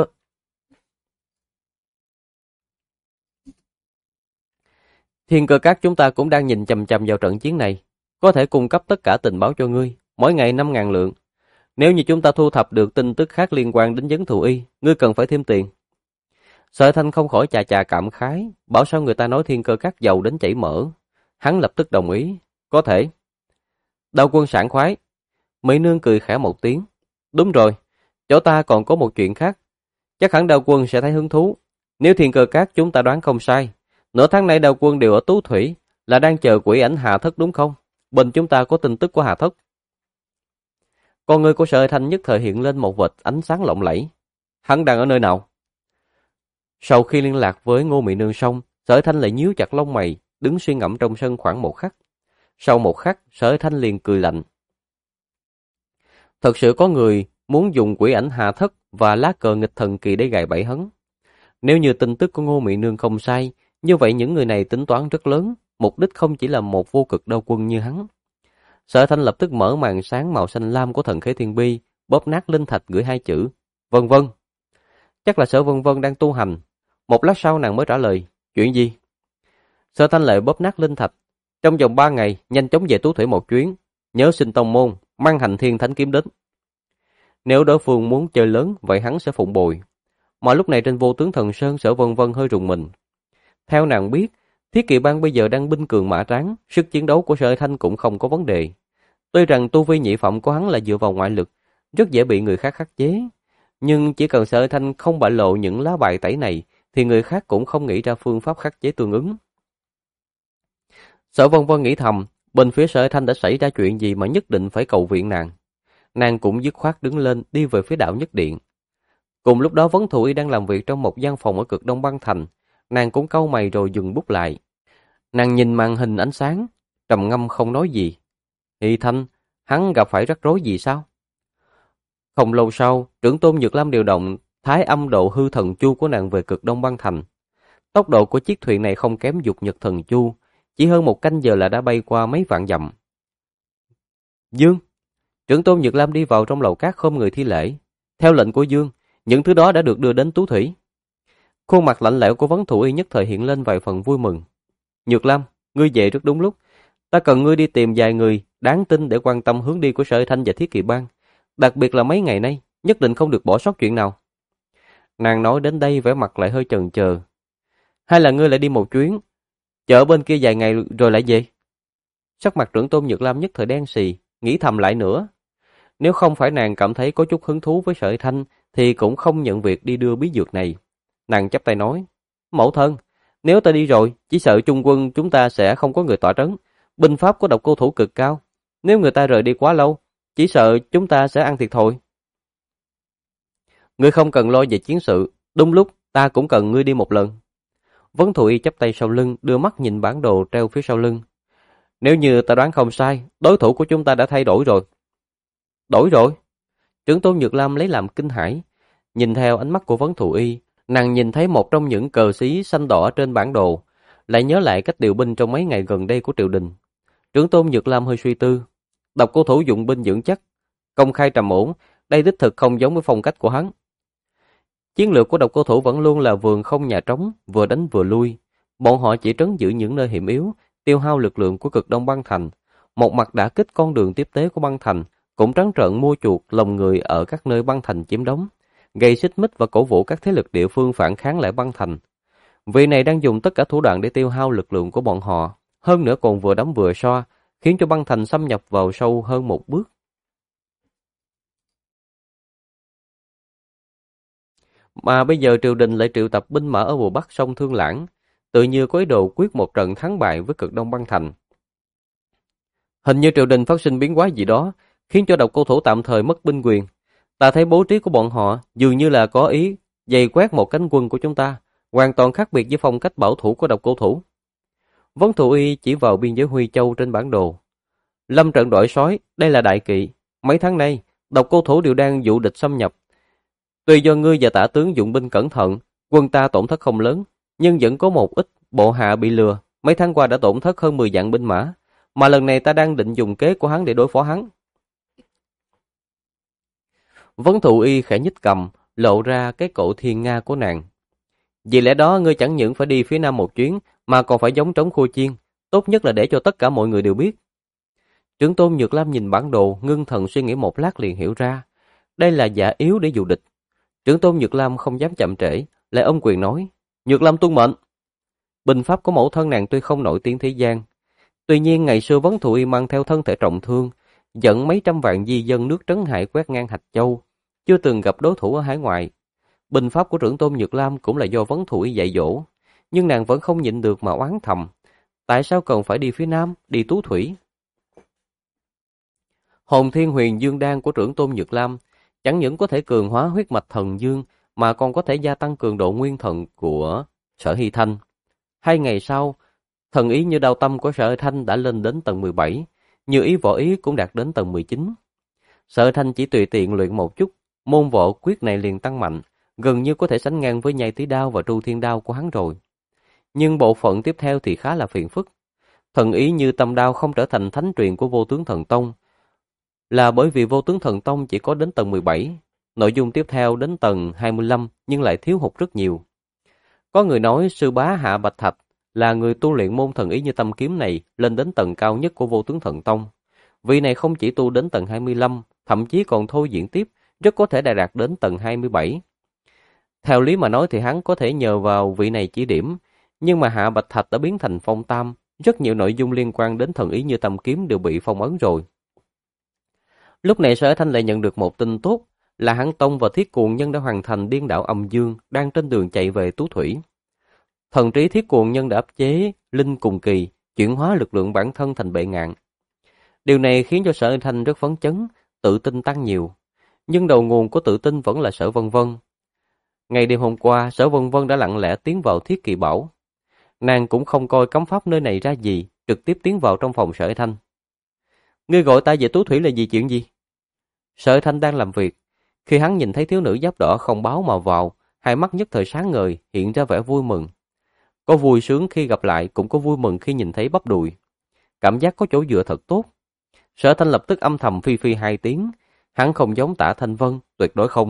Thiên Cơ Các chúng ta cũng đang nhìn chằm chằm vào trận chiến này. Có thể cung cấp tất cả tình báo cho ngươi, mỗi ngày 5.000 lượng. Nếu như chúng ta thu thập được tin tức khác liên quan đến Vấn Thụ Y, ngươi cần phải thêm tiền. Sở Thanh không khỏi chà chà cảm khái, bảo sao người ta nói Thiên Cơ Các giàu đến chảy mỡ. Hắn lập tức đồng ý, có thể. Đao Quân sảng khoái. Mỹ Nương cười khẽ một tiếng. Đúng rồi, chỗ ta còn có một chuyện khác. Chắc hẳn Đao Quân sẽ thấy hứng thú. Nếu Thiên Cơ Các chúng ta đoán không sai, nửa tháng nay Đao Quân đều ở Tú Thủy, là đang chờ quỷ ảnh Hà Thất đúng không? Bên chúng ta có tin tức của Hà Thất. Con người của Sở Thanh nhất thời hiện lên một vệt ánh sáng lộng lẫy. Hắn đang ở nơi nào? Sau khi liên lạc với Ngô Mỹ Nương xong, Sở Thanh lại nhíu chặt lông mày, đứng suy ngẫm trong sân khoảng một khắc. Sau một khắc, Sở Thanh liền cười lạnh. Thật sự có người muốn dùng quỷ ảnh Hà Thất và lá cờ nghịch thần kỳ để gài bẫy hắn. Nếu như tin tức của Ngô Mỹ Nương không sai, như vậy những người này tính toán rất lớn, mục đích không chỉ là một vô cực đao quân như hắn. Sở Thanh lập tức mở màn sáng màu xanh lam của thần khế thiên bi, bóp nát linh thạch gửi 2 chữ, vân vân. Chắc là Sở Vân Vân đang tu hành. Một lát sau nàng mới trả lời, chuyện gì? Sở Thanh lại bóp nát linh thạch. Trong vòng 3 ngày, nhanh chóng về Tú Thủy một chuyến, nhớ xin tông môn, mang hành thiên thánh kiếm đến. Nếu đối phương muốn chơi lớn, vậy hắn sẽ phụng bồi. Mà lúc này trên Vô Tướng Thần Sơn, Sở Vân Vân hơi rùng mình. Theo nàng biết, Thiết Kỵ Bang bây giờ đang binh cường mã tráng, sức chiến đấu của Sở Thanh cũng không có vấn đề. Tuy rằng tu vi nhị phẩm của hắn là dựa vào ngoại lực, rất dễ bị người khác khắc chế, nhưng chỉ cần Sở Thanh không bại lộ những lá bài tẩy này, thì người khác cũng không nghĩ ra phương pháp khắc chế tương ứng. Sở Vân Vân nghĩ thầm, bên phía Sở Thanh đã xảy ra chuyện gì mà nhất định phải cầu viện nàng. Nàng cũng dứt khoát đứng lên đi về phía đạo nhất điện. Cùng lúc đó Vấn Thụ Y đang làm việc trong một gian phòng ở cực Đông Băng Thành. Nàng cũng cau mày rồi dừng bút lại. Nàng nhìn màn hình ánh sáng, trầm ngâm không nói gì. Y Thanh, hắn gặp phải rắc rối gì sao? Không lâu sau, trưởng tôn Nhược Lam điều động Thái Âm Độ Hư Thần Chu của nàng về cực Đông Băng Thành. Tốc độ của chiếc thuyền này không kém Dục Nhật Thần Chu, chỉ hơn một canh giờ là đã bay qua mấy vạn dặm. Dương, trưởng tôn Nhược Lam đi vào trong lầu cát khom người thi lễ. Theo lệnh của Dương, những thứ đó đã được đưa đến Tú Thủy. Khuôn mặt lạnh lẽo của Vấn Thụ Y nhất thời hiện lên vài phần vui mừng. Nhược Lam, ngươi về rất đúng lúc. Ta cần ngươi đi tìm vài người đáng tin để quan tâm hướng đi của Sở Thanh và Thiết Kỵ Bang. Đặc biệt là mấy ngày nay, nhất định không được bỏ sót chuyện nào. Nàng nói đến đây vẻ mặt lại hơi chần chờ. Hay là ngươi lại đi một chuyến, chợ bên kia vài ngày rồi lại về? Sắc mặt trưởng tôn Nhược Lam nhất thời đen xì, nghĩ thầm lại nữa. Nếu không phải nàng cảm thấy có chút hứng thú với Sở Thanh, thì cũng không nhận việc đi đưa bí dược này. Nàng chắp tay nói, mẫu thân, nếu ta đi rồi, chỉ sợ trung quân chúng ta sẽ không có người tọa trấn. Binh pháp của Độc Cô Thủ cực cao. Nếu người ta rời đi quá lâu, chỉ sợ chúng ta sẽ ăn thiệt thòi. Ngươi không cần lo về chiến sự, đúng lúc ta cũng cần ngươi đi một lần. Vấn Thụ Y chắp tay sau lưng, đưa mắt nhìn bản đồ treo phía sau lưng. Nếu như ta đoán không sai, đối thủ của chúng ta đã thay đổi rồi. Đổi rồi? Trưởng tôn Nhược Lam lấy làm kinh hãi. Nhìn theo ánh mắt của Vấn Thụ Y, nàng nhìn thấy một trong những cờ xí xanh đỏ trên bản đồ, lại nhớ lại cách điều binh trong mấy ngày gần đây của triều đình. Trưởng tôn Nhược Lam hơi suy tư. Độc Cô Thủ dụng binh dưỡng chắc, công khai trầm ổn, đây đích thực không giống với phong cách của hắn. Chiến lược của Độc Cô Thủ vẫn luôn là vườn không nhà trống, vừa đánh vừa lui. Bọn họ chỉ trấn giữ những nơi hiểm yếu, tiêu hao lực lượng của cực Đông Băng Thành. Một mặt đả kích con đường tiếp tế của Băng Thành, cũng trắng trợn mua chuộc lòng người ở các nơi Băng Thành chiếm đóng, gây xích mích và cổ vũ các thế lực địa phương phản kháng lại Băng Thành. Vị này đang dùng tất cả thủ đoạn để tiêu hao lực lượng của bọn họ, hơn nữa còn vừa đấm vừa xoa, khiến cho Băng Thành xâm nhập vào sâu hơn một bước. Mà bây giờ triều đình lại triệu tập binh mã ở bờ bắc sông Thương Lãng, tự như có ý đồ quyết một trận thắng bại với cực Đông Băng Thành. Hình như triều đình phát sinh biến hóa gì đó, khiến cho Độc Cô Thủ tạm thời mất binh quyền. Ta thấy bố trí của bọn họ dường như là có ý dày quét một cánh quân của chúng ta, hoàn toàn khác biệt với phong cách bảo thủ của Độc Cô Thủ. Vấn Thụ Y chỉ vào biên giới Huy Châu trên bản đồ. Lâm trận đội sói, đây là đại kỵ. Mấy tháng nay, Độc Cô Thủ đều đang dụ địch xâm nhập. Tuy do ngươi và tả tướng dụng binh cẩn thận, quân ta tổn thất không lớn, nhưng vẫn có một ít bộ hạ bị lừa. Mấy tháng qua đã tổn thất hơn 10 vạn binh mã, mà lần này ta đang định dùng kế của hắn để đối phó hắn. Vấn Thụ Y khẽ nhích cầm, lộ ra cái cổ thiên nga của nàng. Vì lẽ đó ngươi chẳng những phải đi phía nam một chuyến, mà còn phải giống trống khô chiên, tốt nhất là để cho tất cả mọi người đều biết. Trưởng tôn Nhược Lam nhìn bản đồ, ngưng thần suy nghĩ một lát liền hiểu ra, đây là giả yếu để dụ địch. Trưởng tôn Nhược Lam không dám chậm trễ, lại ôm quyền nói, Nhược Lam tuân mệnh. Binh pháp của mẫu thân nàng tuy không nổi tiếng thế gian, tuy nhiên ngày xưa Vấn Thụ Y mang theo thân thể trọng thương, dẫn mấy trăm vạn di dân nước Trấn Hải quét ngang Hạch Châu, chưa từng gặp đối thủ ở hải ngoại. Binh pháp của trưởng tôn Nhược Lam cũng là do Vấn Thụ Y dạy dỗ, nhưng nàng vẫn không nhịn được mà oán thầm, tại sao cần phải đi phía nam, đi Tú Thủy? Hồn Thiên Huyền Dương Đan của trưởng tôn Nhược Lam chẳng những có thể cường hóa huyết mạch thần dương, mà còn có thể gia tăng cường độ nguyên thần của Sở Hy Thanh. 2 ngày sau, thần ý như đao tâm của Sở Hy Thanh đã lên đến tầng 17, như ý võ ý cũng đạt đến tầng 19. Sở Hy Thanh chỉ tùy tiện luyện một chút, môn võ quyết này liền tăng mạnh, gần như có thể sánh ngang với Nhai Tí Đao và Tru Thiên Đao của hắn rồi. Nhưng bộ phận tiếp theo thì khá là phiền phức. Thần ý như tâm đao không trở thành thánh truyền của Vô Tướng Thần Tông, là bởi vì Vô Tướng Thần Tông chỉ có đến tầng 17, nội dung tiếp theo đến tầng 25 nhưng lại thiếu hụt rất nhiều. Có người nói sư bá Hạ Bạch Thạch là người tu luyện môn thần ý như tâm kiếm này lên đến tầng cao nhất của Vô Tướng Thần Tông. Vị này không chỉ tu đến tầng 25, thậm chí còn thôi diễn tiếp, rất có thể đạt đến tầng 27. Theo lý mà nói thì hắn có thể nhờ vào vị này chỉ điểm, nhưng mà Hạ Bạch Thạch đã biến thành phong tam, rất nhiều nội dung liên quan đến thần ý như tâm kiếm đều bị phong ấn rồi. Lúc này Sở Thanh lại nhận được một tin tốt, là Hán Tông và Thiết Cuồng Nhân đã hoàn thành điên đảo âm dương, đang trên đường chạy về Tú Thủy. Thần trí Thiết Cuồng Nhân đã áp chế Linh Cùng Kỳ, chuyển hóa lực lượng bản thân thành bệ ngạn. Điều này khiến cho Sở Thanh rất phấn chấn, tự tin tăng nhiều. Nhưng đầu nguồn của tự tin vẫn là Sở Vân Vân. Ngày đêm hôm qua, Sở Vân Vân đã lặng lẽ tiến vào Thiết Kỳ Bảo. Nàng cũng không coi cấm pháp nơi này ra gì, trực tiếp tiến vào trong phòng Sở Thanh. Ngươi gọi ta về Tú Thủy là gì, chuyện gì? Sở Thanh đang làm việc. Khi hắn nhìn thấy thiếu nữ giáp đỏ không báo mà vào, hai mắt nhất thời sáng ngời, hiện ra vẻ vui mừng. Có vui sướng khi gặp lại, cũng có vui mừng khi nhìn thấy bắp đùi. Cảm giác có chỗ dựa thật tốt. Sở Thanh lập tức âm thầm phi phi hai tiếng. Hắn không giống Tạ Thanh Vân, tuyệt đối không.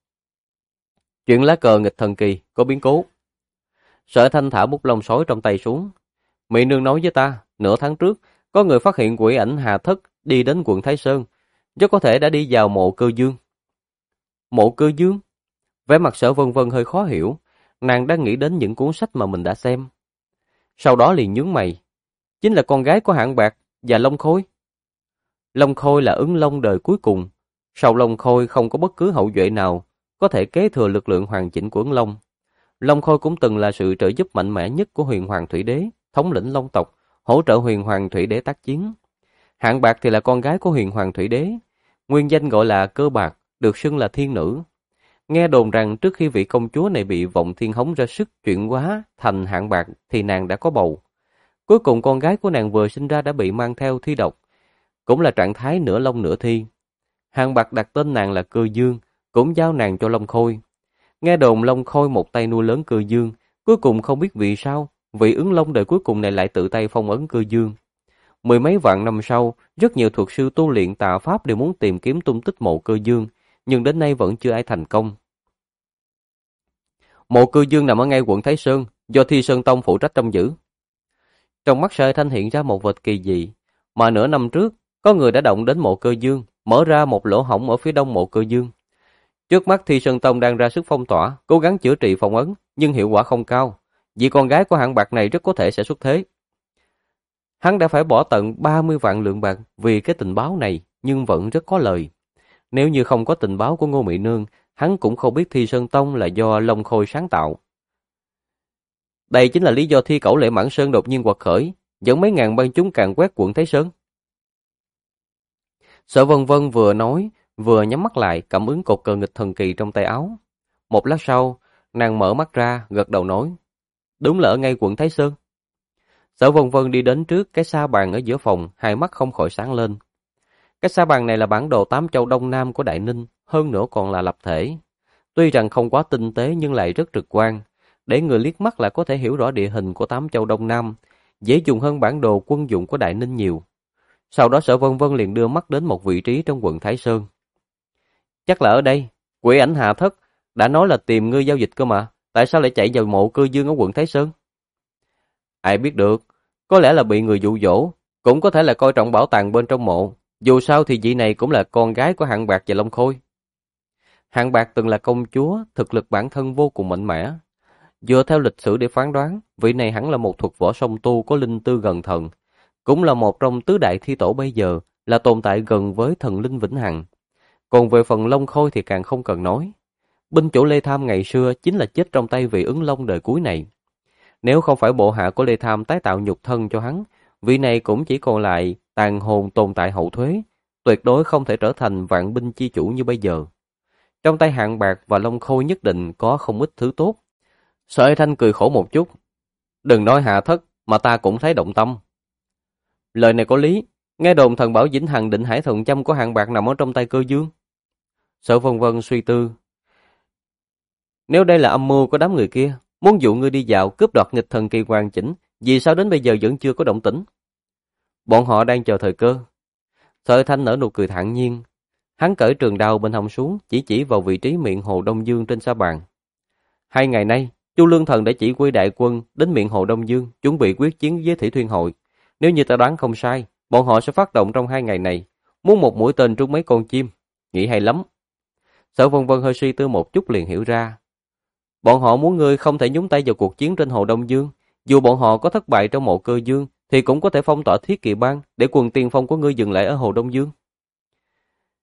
Chuyện lá cờ nghịch thần kỳ, có biến cố. Sở Thanh thả bút lông sói trong tay xuống. Mỹ nương nói với ta, nửa tháng trước, có người phát hiện quỷ ảnh Hà Thất đi đến quận Thái Sơn, rất có thể đã đi vào mộ Cơ Dương. Mộ Cơ Dương? Vẻ mặt Sở Vân Vân hơi khó hiểu, nàng đang nghĩ đến những cuốn sách mà mình đã xem. Sau đó liền nhướng mày, chính là con gái của Hạng Bạc và Long Khôi. Long Khôi là ứng long đời cuối cùng, sau Long Khôi không có bất cứ hậu duệ nào có thể kế thừa lực lượng hoàn chỉnh của ứng long. Long Khôi cũng từng là sự trợ giúp mạnh mẽ nhất của Huyền Hoàng Thủy Đế, thống lĩnh Long tộc, hỗ trợ Huyền Hoàng Thủy Đế tác chiến. Hạng Bạc thì là con gái của Huyền Hoàng Thủy Đế, nguyên danh gọi là Cơ Bạc, được xưng là thiên nữ. Nghe đồn rằng trước khi vị công chúa này bị Vọng Thiên Hống ra sức chuyển hóa thành Hạng Bạc thì nàng đã có bầu. Cuối cùng con gái của nàng vừa sinh ra đã bị mang theo thi độc, cũng là trạng thái nửa long nửa thi. Hạng Bạc đặt tên nàng là Cơ Dương, cũng giao nàng cho Long Khôi. Nghe đồn Long Khôi một tay nuôi lớn Cơ Dương, cuối cùng không biết vì sao, vị ứng long đời cuối cùng này lại tự tay phong ấn Cơ Dương. Mười mấy vạn năm sau, rất nhiều thuật sư tu luyện tà pháp đều muốn tìm kiếm tung tích mộ Cơ Dương, nhưng đến nay vẫn chưa ai thành công. Mộ Cơ Dương nằm ở ngay quận Thái Sơn, do Thi Sơn Tông phụ trách trông giữ. Trong mắt Sở Thanh hiện ra một vật kỳ dị, mà nửa năm trước, có người đã động đến mộ Cơ Dương, mở ra một lỗ hổng ở phía đông mộ Cơ Dương. Trước mắt Thi Sơn Tông đang ra sức phong tỏa, cố gắng chữa trị phong ấn, nhưng hiệu quả không cao, vì con gái của Hạng Bạc này rất có thể sẽ xuất thế. Hắn đã phải bỏ tận 30 vạn lượng bạc vì cái tình báo này, nhưng vẫn rất có lời. Nếu như không có tình báo của Ngô Mị Nương, hắn cũng không biết Thi Sơn Tông là do Long Khôi sáng tạo. Đây chính là lý do Thi Cẩu Lệ Mãn Sơn đột nhiên quật khởi, dẫn mấy ngàn băng chúng càn quét quận Thái Sơn. Sở Vân Vân vừa nói, vừa nhắm mắt lại cảm ứng cột cờ nghịch thần kỳ trong tay áo. Một lát sau, nàng mở mắt ra, gật đầu nói, đúng là ở ngay quận Thái Sơn. Sở Vân Vân đi đến trước cái sa bàn ở giữa phòng, hai mắt không khỏi sáng lên. Cái sa bàn này là bản đồ 8 châu Đông Nam của Đại Ninh, hơn nữa còn là lập thể. Tuy rằng không quá tinh tế nhưng lại rất trực quan, để người liếc mắt là có thể hiểu rõ địa hình của 8 châu Đông Nam, dễ dùng hơn bản đồ quân dụng của Đại Ninh nhiều. Sau đó Sở Vân Vân liền đưa mắt đến một vị trí trong quận Thái Sơn. Chắc là ở đây, quỷ ảnh Hạ Thất đã nói là tìm ngươi giao dịch cơ mà, tại sao lại chạy vào mộ Cơ Dương ở quận Thái Sơn? Ai biết được, có lẽ là bị người dụ dỗ, cũng có thể là coi trọng bảo tàng bên trong mộ. Dù sao thì vị này cũng là con gái của Hạng Bạc và Long Khôi. Hạng Bạc từng là công chúa, thực lực bản thân vô cùng mạnh mẽ. Dựa theo lịch sử để phán đoán, vị này hẳn là một thuật võ song tu có linh tư gần thần, cũng là một trong tứ đại thi tổ bây giờ, là tồn tại gần với thần linh vĩnh hằng. Còn về phần Long Khôi thì càng không cần nói. Binh chủ Lê Tham ngày xưa chính là chết trong tay vị ứng long đời cuối này. Nếu không phải bộ hạ của Lê Tham tái tạo nhục thân cho hắn, vị này cũng chỉ còn lại tàn hồn tồn tại hậu thuế, tuyệt đối không thể trở thành vạn binh chi chủ như bây giờ. Trong tay Hạng Bạc và Long Khôi nhất định có không ít thứ tốt. Sở Thanh cười khổ một chút. Đừng nói Hạ Thất, mà ta cũng thấy động tâm. Lời này có lý, nghe đồn thần bảo Vĩnh Hằng Định Hải Thần Châm của Hạng Bạc nằm ở trong tay Cơ Dương. Sở Vân Vân suy tư. Nếu đây là âm mưu của đám người kia, muốn dụ ngươi đi dạo cướp đoạt nghịch thần kỳ hoàn chỉnh, vì sao đến bây giờ vẫn chưa có động tĩnh? Bọn họ đang chờ thời cơ. Sở Thanh nở nụ cười thản nhiên. Hắn cởi trường đao bên hông xuống, chỉ vào vị trí miệng hồ Đông Dương trên sa bàn. 2 ngày nay, Chu Lương Thần đã chỉ huy đại quân đến miệng hồ Đông Dương, chuẩn bị quyết chiến với Thủy Thuyên Hội. Nếu như ta đoán không sai, bọn họ sẽ phát động trong 2 ngày này, muốn một mũi tên trúng mấy con chim. Nghĩ hay lắm. Sở Vân Vân hơi suy tư một chút liền hiểu ra. Bọn họ muốn ngươi không thể nhúng tay vào cuộc chiến trên hồ Đông Dương. Dù bọn họ có thất bại trong mộ Cơ Dương, thì cũng có thể phong tỏa Thiết Kỵ Bang để quân tiên phong của ngươi dừng lại ở hồ Đông Dương.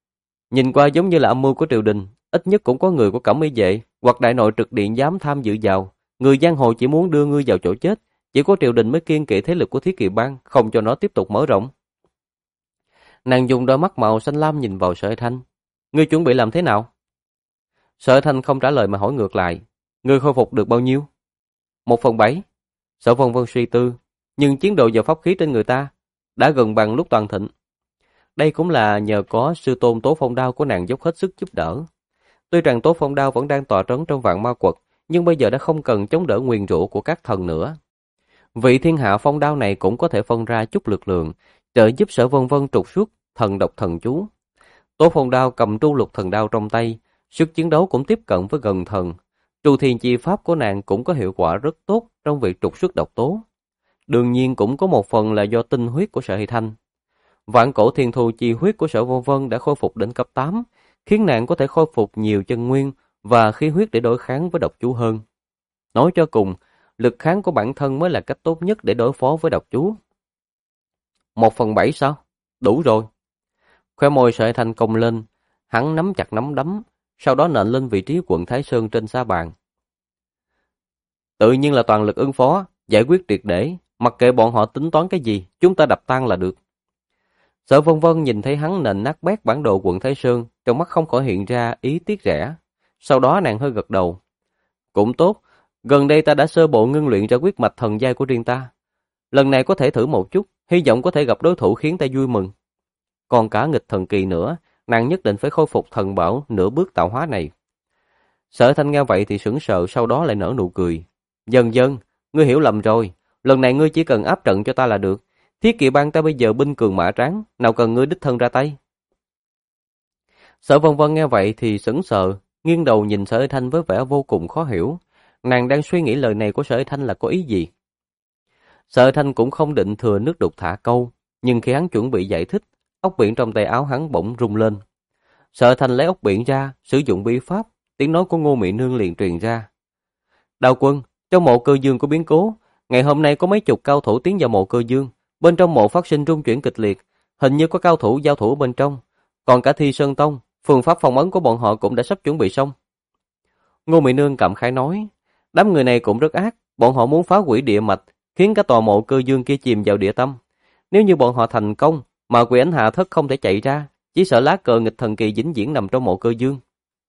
Nhìn qua giống như là âm mưu của triều đình, ít nhất cũng có người của Cẩm Y vệ hoặc đại nội trực điện dám tham dự vào. Người giang hồ chỉ muốn đưa ngươi vào chỗ chết, chỉ có triều đình mới kiêng kỵ thế lực của Thiết Kỵ Bang, không cho nó tiếp tục mở rộng. Nàng dùng đôi mắt màu xanh lam nhìn vào Sở Thanh. Ngươi chuẩn bị làm thế nào? Sở Thanh không trả lời mà hỏi ngược lại. Ngươi khôi phục được bao nhiêu? 1/7. Sở Vân Vân suy tư, nhưng chiến độ và pháp khí trên người ta đã gần bằng lúc toàn thịnh. Đây cũng là nhờ có sư tôn Tố Phong Đao của nàng dốc hết sức giúp đỡ. Tuy rằng Tố Phong Đao vẫn đang tọa trấn trong vạn ma quật, nhưng bây giờ đã không cần chống đỡ nguyền rủa của các thần nữa. Vị thiên hạ phong đao này cũng có thể phân ra chút lực lượng, trợ giúp Sở Vân Vân trục xuất thần độc thần chú. Tố Phong Đao cầm tru lục thần đao trong tay, sức chiến đấu cũng tiếp cận với gần thần. Tru Thiên chi pháp của nàng cũng có hiệu quả rất tốt trong việc trục xuất độc tố. Đương nhiên cũng có một phần là do tinh huyết của Sở Hy Thanh. Vạn cổ thiên thu chi huyết của Sở Vân Vân đã khôi phục đến cấp 8, khiến nàng có thể khôi phục nhiều chân nguyên và khí huyết để đối kháng với độc chú hơn. Nói cho cùng, lực kháng của bản thân mới là cách tốt nhất để đối phó với độc chú. 1/7 sao? Đủ rồi. Khóe môi Sở Hy Thanh cong lên, hắn nắm chặt nắm đấm, sau đó nện lên vị trí quận Thái Sơn trên sa bàn. Tự nhiên là toàn lực ứng phó, giải quyết triệt để, mặc kệ bọn họ tính toán cái gì, chúng ta đập tan là được. Sở Vân Vân nhìn thấy hắn nện nát bét bản đồ quận Thái Sơn, trong mắt không khỏi hiện ra ý tiếc rẻ. Sau đó nàng hơi gật đầu. Cũng tốt, gần đây ta đã sơ bộ ngưng luyện ra huyết mạch thần giai của riêng ta. Lần này có thể thử một chút, hy vọng có thể gặp đối thủ khiến ta vui mừng. Còn cả nghịch thần kỳ nữa, nàng nhất định phải khôi phục thần bảo nửa bước tạo hóa này. Sở Thanh nghe vậy thì sững sờ, sau đó lại nở nụ cười. Dần dần, ngươi hiểu lầm rồi, lần này ngươi chỉ cần áp trận cho ta là được. Thiết Kỵ Bang ta bây giờ binh cường mã tráng, nào cần ngươi đích thân ra tay. Sở Vân Vân nghe vậy thì sững sờ, nghiêng đầu nhìn Sở Thanh với vẻ vô cùng khó hiểu. Nàng đang suy nghĩ lời này của Sở Thanh là có ý gì. Sở Thanh cũng không định thừa nước đục thả câu, nhưng khi hắn chuẩn bị giải thích, ốc biển trong tay áo hắn bỗng rung lên. Sở Thanh lấy ốc biển ra, sử dụng bí pháp, tiếng nói của Ngô Mị Nương liền truyền ra. Đào quân, trong mộ Cơ Dương có biến cố, ngày hôm nay có mấy chục cao thủ tiến vào mộ Cơ Dương, bên trong mộ phát sinh rung chuyển kịch liệt, hình như có cao thủ giao thủ bên trong, còn cả Thi Sơn Tông, phương pháp phong ấn của bọn họ cũng đã sắp chuẩn bị xong. Ngô Mị Nương cảm khái nói, đám người này cũng rất ác, bọn họ muốn phá hủy địa mạch, khiến cả tòa mộ Cơ Dương kia chìm vào địa tâm. Nếu như bọn họ thành công, mà Quỷ Ảnh Hạ Thất không thể chạy ra, chỉ sợ lá cờ nghịch thần kỳ vĩnh viễn nằm trong mộ Cơ Dương.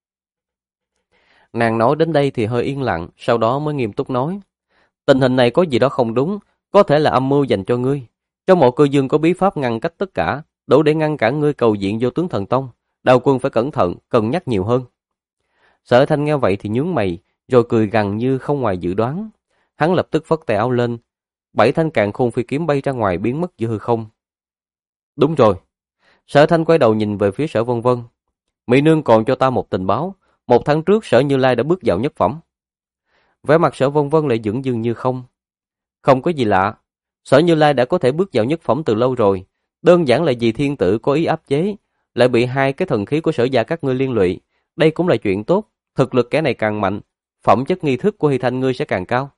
Nàng nói đến đây thì hơi yên lặng, sau đó mới nghiêm túc nói, tình hình này có gì đó không đúng, có thể là âm mưu dành cho ngươi. Trong mộ Cơ Dương có bí pháp ngăn cách tất cả, đủ để ngăn cản ngươi cầu diện vô tướng thần tông. Đào quân phải cẩn thận, cân nhắc nhiều hơn. Sở Thanh nghe vậy thì nhướng mày, rồi cười gằn như không ngoài dự đoán. Hắn lập tức phất tay áo lên, 7 thanh càn khôn phi kiếm bay ra ngoài biến mất giữa hư không. Đúng rồi. Sở Thanh quay đầu nhìn về phía Sở Vân Vân. Mỹ nương còn cho ta một tình báo, 1 tháng trước Sở Như Lai đã bước vào nhất phẩm. Vẻ mặt Sở Vân Vân lại dửng dưng như không. Không có gì lạ, Sở Như Lai đã có thể bước vào nhất phẩm từ lâu rồi, đơn giản là vì thiên tử có ý áp chế, lại bị 2 cái thần khí của Sở gia các ngươi liên lụy, đây cũng là chuyện tốt, thực lực kẻ này càng mạnh, phẩm chất nghi thức của Hy Thanh ngươi sẽ càng cao.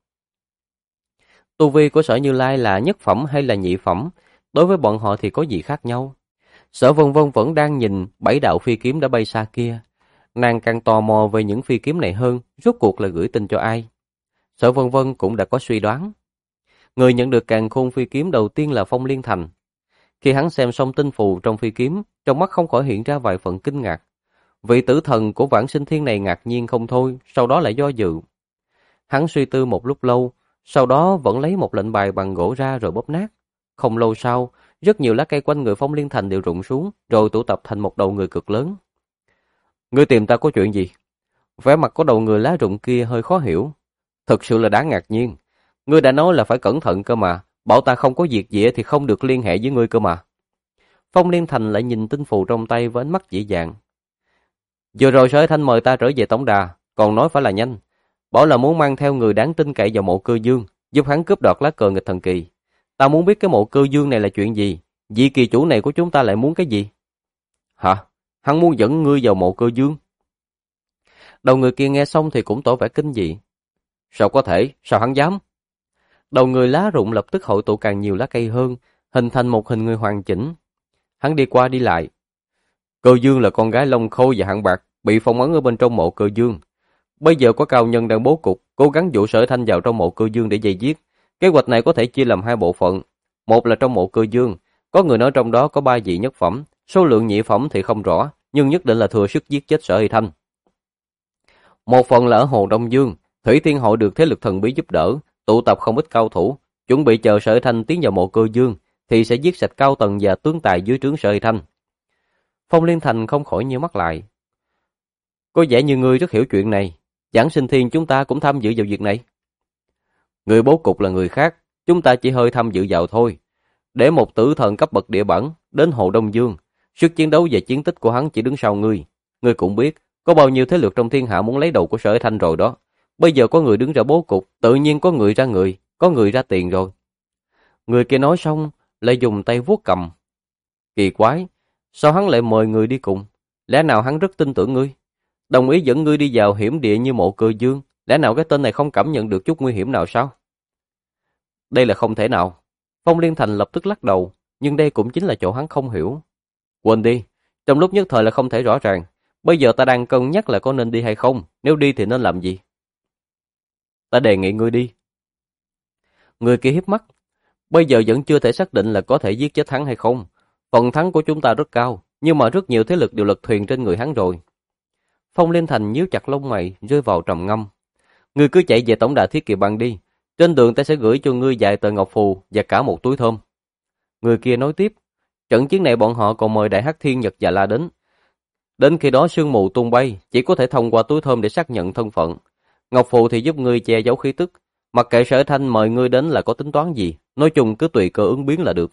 Tu vi của Sở Như Lai là nhất phẩm hay là nhị phẩm, đối với bọn họ thì có gì khác nhau. Sở Vân Vân vẫn đang nhìn 7 đạo phi kiếm đã bay xa kia, nàng càng tò mò về những phi kiếm này hơn, rốt cuộc là gửi tin cho ai. Sở Vân Vân cũng đã có suy đoán. Người nhận được càn khôn phi kiếm đầu tiên là Phong Liên Thành. Khi hắn xem xong tinh phù trong phi kiếm, trong mắt không khỏi hiện ra vài phần kinh ngạc. Vị tử thần của Vãng Sinh Thiên này ngạc nhiên không thôi, sau đó lại do dự. Hắn suy tư một lúc lâu, sau đó vẫn lấy một lệnh bài bằng gỗ ra rồi bóp nát. Không lâu sau, rất nhiều lá cây quanh người Phong Liên Thành đều rụng xuống, rồi tụ tập thành một đầu người cực lớn. Ngươi tìm ta có chuyện gì? Vẻ mặt của đầu người lá rụng kia hơi khó hiểu. Thực sự là đáng ngạc nhiên. Ngươi đã nói là phải cẩn thận cơ mà, bảo ta không có việc gì thì không được liên hệ với ngươi cơ mà. Phong Liên Thành lại nhìn tinh phù trong tay với ánh mắt dễ dàng. Vừa rồi Sở Thanh mời ta trở về tổng đà, còn nói phải là nhanh. Bảo là muốn mang theo người đáng tin cậy vào mộ Cơ Dương, giúp hắn cướp đoạt lá cờ nghịch thần kỳ. Ta muốn biết cái mộ Cơ Dương này là chuyện gì, vị kỳ chủ này của chúng ta lại muốn cái gì? Hả? Hắn muốn dẫn ngươi vào mộ Cơ Dương? Đầu người kia nghe xong thì cũng tỏ vẻ kinh dị. Sao có thể? Sao hắn dám? Đầu người lá rụng lập tức hội tụ càng nhiều lá cây hơn, hình thành một hình người hoàn chỉnh. Hắn đi qua đi lại. Cơ Dương là con gái lông khôi và hạng bạc, bị phong ấn ở bên trong mộ Cơ Dương. Bây giờ có cao nhân đang bố cục, cố gắng dụ Sở Thanh vào trong mộ Cơ Dương để dây giết. Kế hoạch này có thể chia làm hai bộ phận. Một là trong mộ Cơ Dương, có người nói trong đó có 3 vị nhất phẩm, số lượng nhị phẩm thì không rõ, nhưng nhất định là thừa sức giết chết Sở Hy Thanh. Một phần là ở Hồ Đông Dương, Thủy Thiên Hội được thế lực thần bí giúp đỡ, tụ tập không ít cao thủ, chuẩn bị chờ Sở Hy Thanh tiến vào mộ Cơ Dương thì sẽ giết sạch cao tầng và tướng tài dưới trướng Sở Hy Thanh. Phong Liên Thành không khỏi nhíu mắt lại. Có vẻ như ngươi rất hiểu chuyện này, Giảng Sinh Thiên chúng ta cũng tham dự vào việc này. Người bố cục là người khác, chúng ta chỉ hơi tham dự vào thôi. Để một tử thần cấp bậc địa bản đến Hồ Đông Dương, sức chiến đấu và chiến tích của hắn chỉ đứng sau ngươi. Ngươi cũng biết, có bao nhiêu thế lực trong thiên hạ muốn lấy đầu của Sở Hy Thanh rồi đó. Bây giờ có người đứng ra bố cục, tự nhiên có người ra người, có người ra tiền rồi. Người kia nói xong, lại dùng tay vuốt cầm. Kỳ quái, sao hắn lại mời người đi cùng? Lẽ nào hắn rất tin tưởng ngươi? Đồng ý dẫn ngươi đi vào hiểm địa như mộ Cơ Dương, lẽ nào cái tên này không cảm nhận được chút nguy hiểm nào sao? Đây là không thể nào. Phong Liên Thành lập tức lắc đầu, nhưng đây cũng chính là chỗ hắn không hiểu. Quên đi, trong lúc nhất thời là không thể rõ ràng. Bây giờ ta đang cân nhắc là có nên đi hay không, nếu đi thì nên làm gì? Ta đề nghị ngươi đi. Người kia hiếp mắt. Bây giờ vẫn chưa thể xác định là có thể giết chết hắn hay không. Phần thắng của chúng ta rất cao, nhưng mà rất nhiều thế lực đều lật thuyền trên người hắn rồi. Phong Liên Thành nhíu chặt lông mày, rơi vào trầm ngâm. Ngươi cứ chạy về tổng đà Thiết Kỵ Bang đi. Trên đường ta sẽ gửi cho ngươi vài tờ ngọc phù và cả một túi thơm. Người kia nói tiếp. Trận chiến này bọn họ còn mời Đại Hắc Thiên Nhật Già La đến. Đến khi đó sương mù tung bay, chỉ có thể thông qua túi thơm để xác nhận thân phận. Ngọc phù thì giúp ngươi che giấu khí tức. Mặc kệ Sở Thanh mời ngươi đến là có tính toán gì, nói chung cứ tùy cơ ứng biến là được.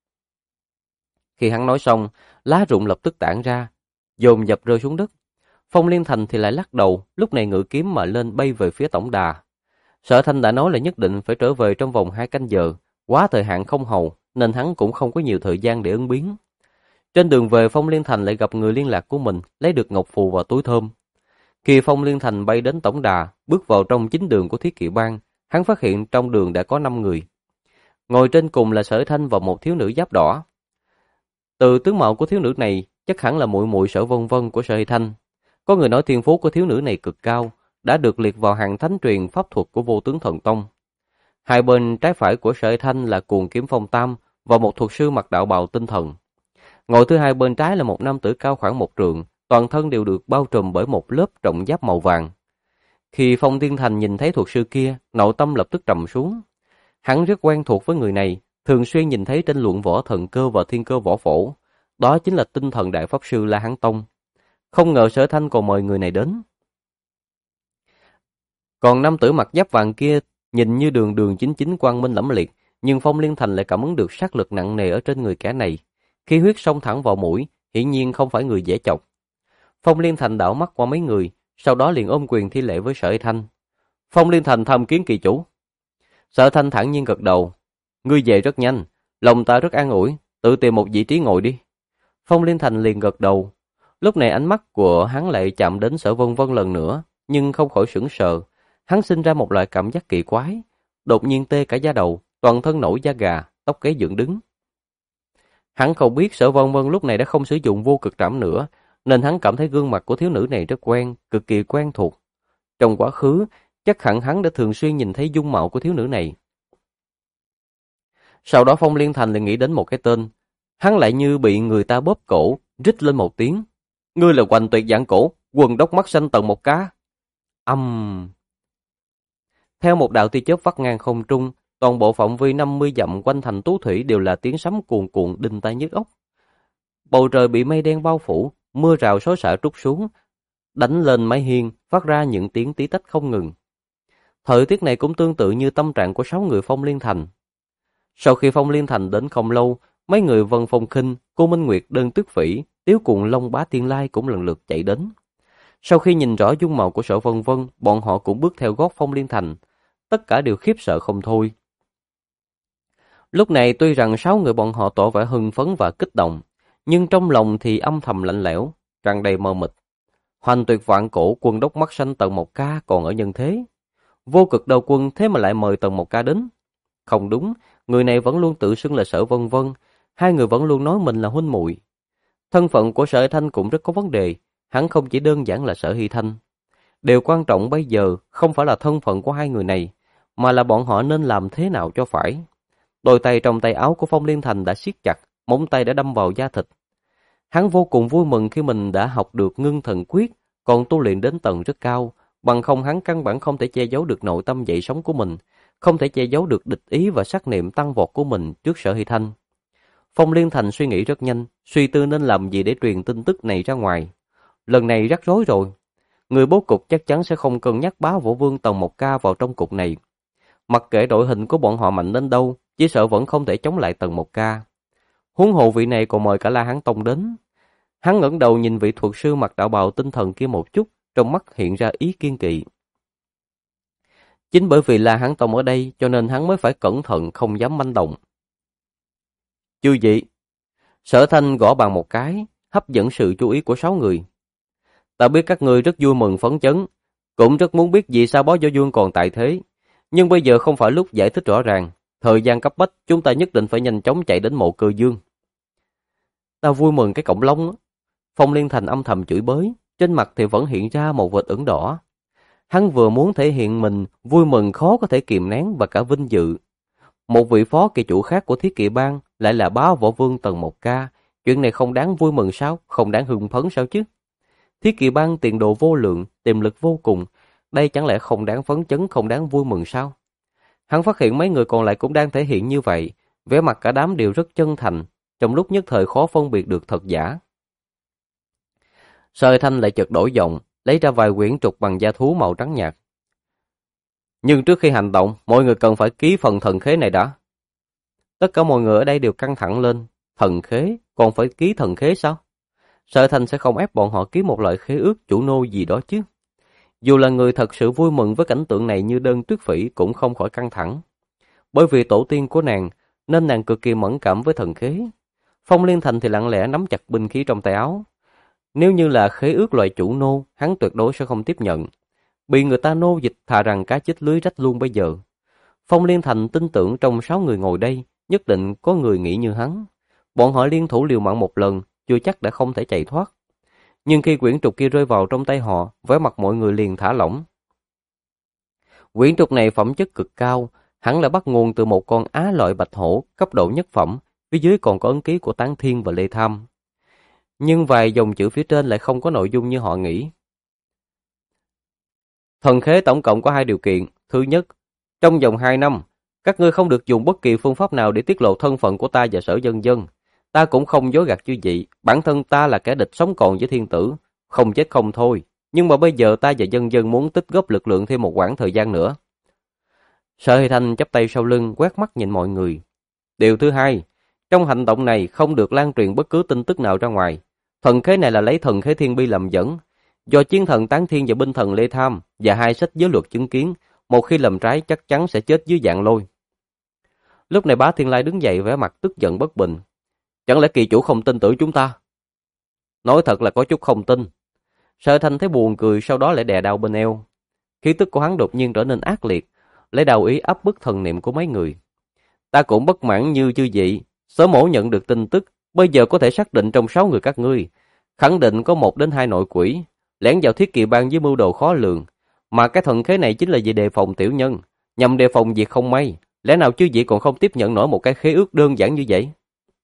Khi hắn nói xong, lá rụng lập tức tản ra, dồn dập rơi xuống đất. Phong Liên Thành thì lại lắc đầu, lúc này ngự kiếm mà lên bay về phía tổng đà. Sở Thanh đã nói là nhất định phải trở về trong vòng 2 canh giờ, quá thời hạn không hầu, nên hắn cũng không có nhiều thời gian để ứng biến. Trên đường về, Phong Liên Thành lại gặp người liên lạc của mình, lấy được ngọc phù và túi thơm. Khi Phong Liên Thành bay đến tổng đà, bước vào trong chính đường của Thiết Kỵ Bang, hắn phát hiện trong đường đã có 5 người. Ngồi trên cùng là Sở Thanh và một thiếu nữ giáp đỏ. Từ tướng mạo của thiếu nữ này, chắc hẳn là muội muội Sở Vân Vân của Sở Hy Thanh. Có người nói thiên phú của thiếu nữ này cực cao, đã được liệt vào hàng thánh truyền pháp thuật của Vô Tướng Thần Tông. Hai bên trái phải của Sở Hy Thanh là Cuồng Kiếm Phong Tam và một thuật sư mặc đạo bào tinh thần. Ngồi thứ hai bên trái là một nam tử cao khoảng 1 trượng, toàn thân đều được bao trùm bởi một lớp trọng giáp màu vàng. Khi Phong Thiên Thành nhìn thấy thuật sư kia, nội tâm lập tức trầm xuống. Hắn rất quen thuộc với người này, thường xuyên nhìn thấy trên luận võ thần cơ và thiên cơ võ phổ. Đó chính là tinh thần đại pháp sư La Hán Tông. Không ngờ Sở Thanh còn mời người này đến. Còn nam tử mặc giáp vàng kia nhìn như đường đường chính chính quang minh lẫm liệt, nhưng Phong Liên Thành lại cảm ứng được sát lực nặng nề ở trên người kẻ này. Khí huyết xông thẳng vào mũi, hiển nhiên không phải người dễ chọc. Phong Liên Thành đảo mắt qua mấy người, sau đó liền ôm quyền thi lễ với Sở Thanh. Phong Liên Thành tham kiến kỳ chủ. Sở Thanh thản nhiên gật đầu. Ngươi về rất nhanh, lòng ta rất an ủi, tự tìm một vị trí ngồi đi. Phong Liên Thành liền gật đầu. Lúc này ánh mắt của hắn lại chạm đến Sở Vân Vân lần nữa, nhưng không khỏi sững sờ. Hắn sinh ra một loại cảm giác kỳ quái, đột nhiên tê cả da đầu, toàn thân nổi da gà, tóc gáy dựng đứng. Hắn không biết Sở Vân Vân lúc này đã không sử dụng vô cực trảm nữa, nên hắn cảm thấy gương mặt của thiếu nữ này rất quen, cực kỳ quen thuộc. Trong quá khứ, chắc hẳn hắn đã thường xuyên nhìn thấy dung mạo của thiếu nữ này. Sau đó Phong Liên Thành liền nghĩ đến một cái tên. Hắn lại như bị người ta bóp cổ, rít lên một tiếng. Ngươi là Hoành Tuyệt Vạn Cổ, quần đốc mắt xanh tầng 1 cá. Theo một đạo tia chớp vắt ngang không trung, toàn bộ phạm vi 50 dặm quanh thành Tú Thủy đều là tiếng sấm cuồn cuộn đinh tai nhức óc. Bầu trời bị mây đen bao phủ, mưa rào xối xả trút xuống, đánh lên mái hiên, phát ra những tiếng tí tách không ngừng. Thời tiết này cũng tương tự như tâm trạng của 6 người Phong Liên Thành. Sau khi Phong Liên Thành đến không lâu, mấy người Vân Phong Khinh, Cô Minh Nguyệt, Đơn Tuyết Phỉ, Tiếu Cuồng Long Bá Tiên Lai cũng lần lượt chạy đến. Sau khi nhìn rõ dung mạo của Sở Vân Vân, bọn họ cũng bước theo gót Phong Liên Thành, tất cả đều khiếp sợ không thôi. Lúc này tuy rằng 6 người bọn họ tỏ vẻ hưng phấn và kích động, nhưng trong lòng thì âm thầm lạnh lẽo, tràn đầy mờ mịt. Hoành Tuyệt Vạn Cổ, quân đốc mắt xanh tầng 1 ca còn ở nhân thế. Vô Cực Đầu Quân thế mà lại mời tầng 1 ca đến. Không đúng, người này vẫn luôn tự xưng là Sở Vân Vân, hai người vẫn luôn nói mình là huynh muội. Thân phận của Sở Hy Thanh cũng rất có vấn đề, hắn không chỉ đơn giản là Sở Hy Thanh. Điều quan trọng bây giờ không phải là thân phận của hai người này, mà là bọn họ nên làm thế nào cho phải. Đôi tay trong tay áo của Phong Liên Thành đã siết chặt, móng tay đã đâm vào da thịt. Hắn vô cùng vui mừng khi mình đã học được ngưng thần quyết, còn tu luyện đến tầng rất cao, bằng không hắn căn bản không thể che giấu được nội tâm dậy sóng của mình, không thể che giấu được địch ý và sát niệm tăng vọt của mình trước Sở Hy Thanh. Phong Liên Thành suy nghĩ rất nhanh, suy tư nên làm gì để truyền tin tức này ra ngoài. Lần này rắc rối rồi. Người bố cục chắc chắn sẽ không cân nhắc báo Võ Vương tầng 1K vào trong cục này. Mặc kệ đội hình của bọn họ mạnh đến đâu, chỉ sợ vẫn không thể chống lại tầng 1K. Huống hồ vị này còn mời cả La Hán Tông đến. Hắn ngẩng đầu nhìn vị thuật sư mặc đạo bào tinh thần kia một chút, trong mắt hiện ra ý kiên kỵ. Chính bởi vì La Hán Tông ở đây cho nên hắn mới phải cẩn thận không dám manh động. Chư vị, Sở Thanh gõ bàn một cái, hấp dẫn sự chú ý của 6 người. Ta biết các ngươi rất vui mừng phấn chấn, cũng rất muốn biết vì sao Bó Võ Vương còn tại thế. Nhưng bây giờ không phải lúc giải thích rõ ràng, thời gian cấp bách chúng ta nhất định phải nhanh chóng chạy đến mộ Cơ Dương. Ta vui mừng cái cọng lông á. Phong Liên Thành âm thầm chửi bới, trên mặt thì vẫn hiện ra một vệt ửng đỏ. Hắn vừa muốn thể hiện mình vui mừng khó có thể kìm nén và cả vinh dự. Một vị phó kỳ chủ khác của Thiết Kỵ Bang lại là Bá Võ Vương tầng 1K, chuyện này không đáng vui mừng sao, không đáng hưng phấn sao chứ? Thiết Kỵ Bang tiền đồ vô lượng, tiềm lực vô cùng, đây chẳng lẽ không đáng phấn chấn, không đáng vui mừng sao? Hắn phát hiện mấy người còn lại cũng đang thể hiện như vậy, vẻ mặt cả đám đều rất chân thành, trong lúc nhất thời khó phân biệt được thật giả. Sở Thanh lại chợt đổi giọng, lấy ra vài quyển trục bằng da thú màu trắng nhạt. Nhưng trước khi hành động, mọi người cần phải ký phần thần khế này đã. Tất cả mọi người ở đây đều căng thẳng lên. Thần khế? Còn phải ký thần khế sao? Sở Thanh sẽ không ép bọn họ ký một loại khế ước chủ nô gì đó chứ. Dù là người thật sự vui mừng với cảnh tượng này như Đơn Tuyết Phỉ cũng không khỏi căng thẳng. Bởi vì tổ tiên của nàng, nên nàng cực kỳ mẫn cảm với thần khế. Phong Liên Thành thì lặng lẽ nắm chặt binh khí trong tay áo. Nếu như là khế ước loại chủ nô, hắn tuyệt đối sẽ không tiếp nhận. Bị người ta nô dịch thà rằng cá chết lưới rách luôn bây giờ. Phong Liên Thành tin tưởng trong 6 người ngồi đây, nhất định có người nghĩ như hắn. Bọn họ liên thủ liều mạng một lần, chưa chắc đã không thể chạy thoát. Nhưng khi quyển trục kia rơi vào trong tay họ, vẻ mặt mọi người liền thả lỏng. Quyển trục này phẩm chất cực cao, hẳn là bắt nguồn từ một con á loại bạch hổ cấp độ nhất phẩm, phía dưới còn có ấn ký của Tán Thiên và Lê Tham. Nhưng vài dòng chữ phía trên lại không có nội dung như họ nghĩ. Thần khế tổng cộng có 2 điều kiện. Thứ nhất, trong vòng 2 năm, các ngươi không được dùng bất kỳ phương pháp nào để tiết lộ thân phận của ta và Sở Dân Dân. Ta cũng không dối gạt chư vị, bản thân ta là kẻ địch sống còn với thiên tử, không chết không thôi. Nhưng mà bây giờ ta và Dân Dân muốn tích góp lực lượng thêm một quãng thời gian nữa. Sở Hy Thanh chắp tay sau lưng, quét mắt nhìn mọi người. Điều thứ hai, trong hành động này không được lan truyền bất cứ tin tức nào ra ngoài. Thần khế này là lấy thần khế Thiên Bi làm dẫn, do chiến thần Tán Thiên và binh thần Lê Tham và 2 sách giới luật chứng kiến, một khi làm trái chắc chắn sẽ chết dưới dạng lôi. Lúc này Bá Thiên Lai đứng dậy vẻ mặt tức giận bất bình. Chẳng lẽ kỳ chủ không tin tưởng chúng ta? Nói thật là có chút không tin. Sở Thanh thấy buồn cười, sau đó lại đè đau bên eo. Khí tức của hắn đột nhiên trở nên ác liệt, lấy đầu ý áp bức thần niệm của mấy người. Ta cũng bất mãn như chư vị, sớm mổ nhận được tin tức, bây giờ có thể xác định trong 6 người các ngươi, khẳng định có 1 đến 2 nội quỷ, lẻn vào Thiết Kỵ Bang với mưu đồ khó lường, mà cái thần khế này chính là vì đề phòng tiểu nhân, nhằm đề phòng việc không may, lẽ nào chư vị còn không tiếp nhận nổi một cái khế ước đơn giản như vậy?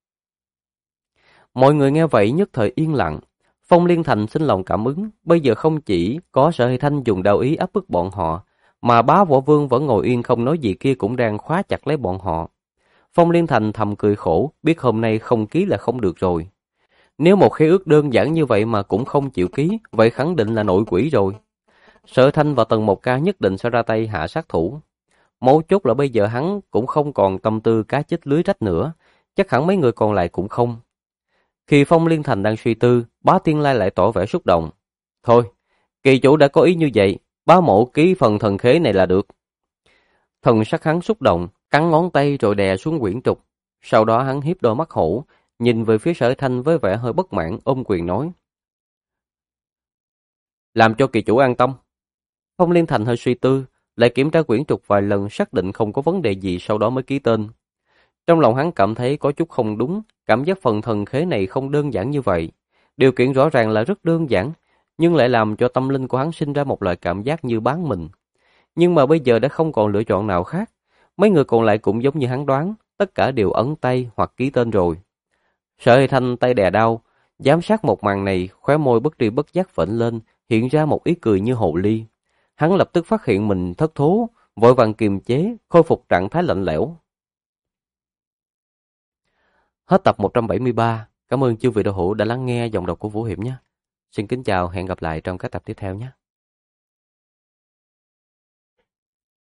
Mọi người nghe vậy nhất thời yên lặng. Phong Liên Thành sinh lòng cảm ứng, bây giờ không chỉ có Sở Hy Thanh dùng đạo ý áp bức bọn họ, mà Bá Võ Vương vẫn ngồi yên không nói gì kia cũng đang khóa chặt lấy bọn họ. Phong Liên Thành thầm cười khổ, biết hôm nay không ký là không được rồi. Nếu một khế ước đơn giản như vậy mà cũng không chịu ký, vậy khẳng định là nội quỷ rồi. Sở Thanh vào tầng 1K nhất định sẽ ra tay hạ sát thủ. Mấu chốt là bây giờ hắn cũng không còn tâm tư cá chết lưới rách nữa, chắc hẳn mấy người còn lại cũng không. Khi Phong Liên Thành đang suy tư, Bá Thiên Lai lại tỏ vẻ xúc động. Thôi, kỳ chủ đã có ý như vậy, bá mổ ký phần thần khế này là được. Thần sắc hắn xúc động, cắn ngón tay rồi đè xuống quyển trục. Sau đó hắn hiếp đôi mắt hổ, nhìn về phía Sở Thanh với vẻ hơi bất mãn, ôm quyền nói. Làm cho kỳ chủ an tâm. Phong Liên Thành hơi suy tư, lại kiểm tra quyển trục vài lần xác định không có vấn đề gì, sau đó mới ký tên. Trong lòng hắn cảm thấy có chút không đúng, cảm giác phần thần khế này không đơn giản như vậy. Điều kiện rõ ràng là rất đơn giản, nhưng lại làm cho tâm linh của hắn sinh ra một loại cảm giác như bán mình. Nhưng mà bây giờ đã không còn lựa chọn nào khác. Mấy người còn lại cũng giống như hắn đoán, tất cả đều ấn tay hoặc ký tên rồi. Sở Hề Thanh tay đè đau, giám sát một màn này, khóe môi bất tri bất giác phễnh lên, hiện ra một ý cười như hồ ly. Hắn lập tức phát hiện mình thất thố, vội vàng kiềm chế, khôi phục trạng thái lạnh lẽo. Hết tập 173. Cảm ơn chư vị đạo hữu đã lắng nghe giọng đọc của Vũ Hiệp nhé. Xin kính chào, hẹn gặp lại trong các tập tiếp theo nhé.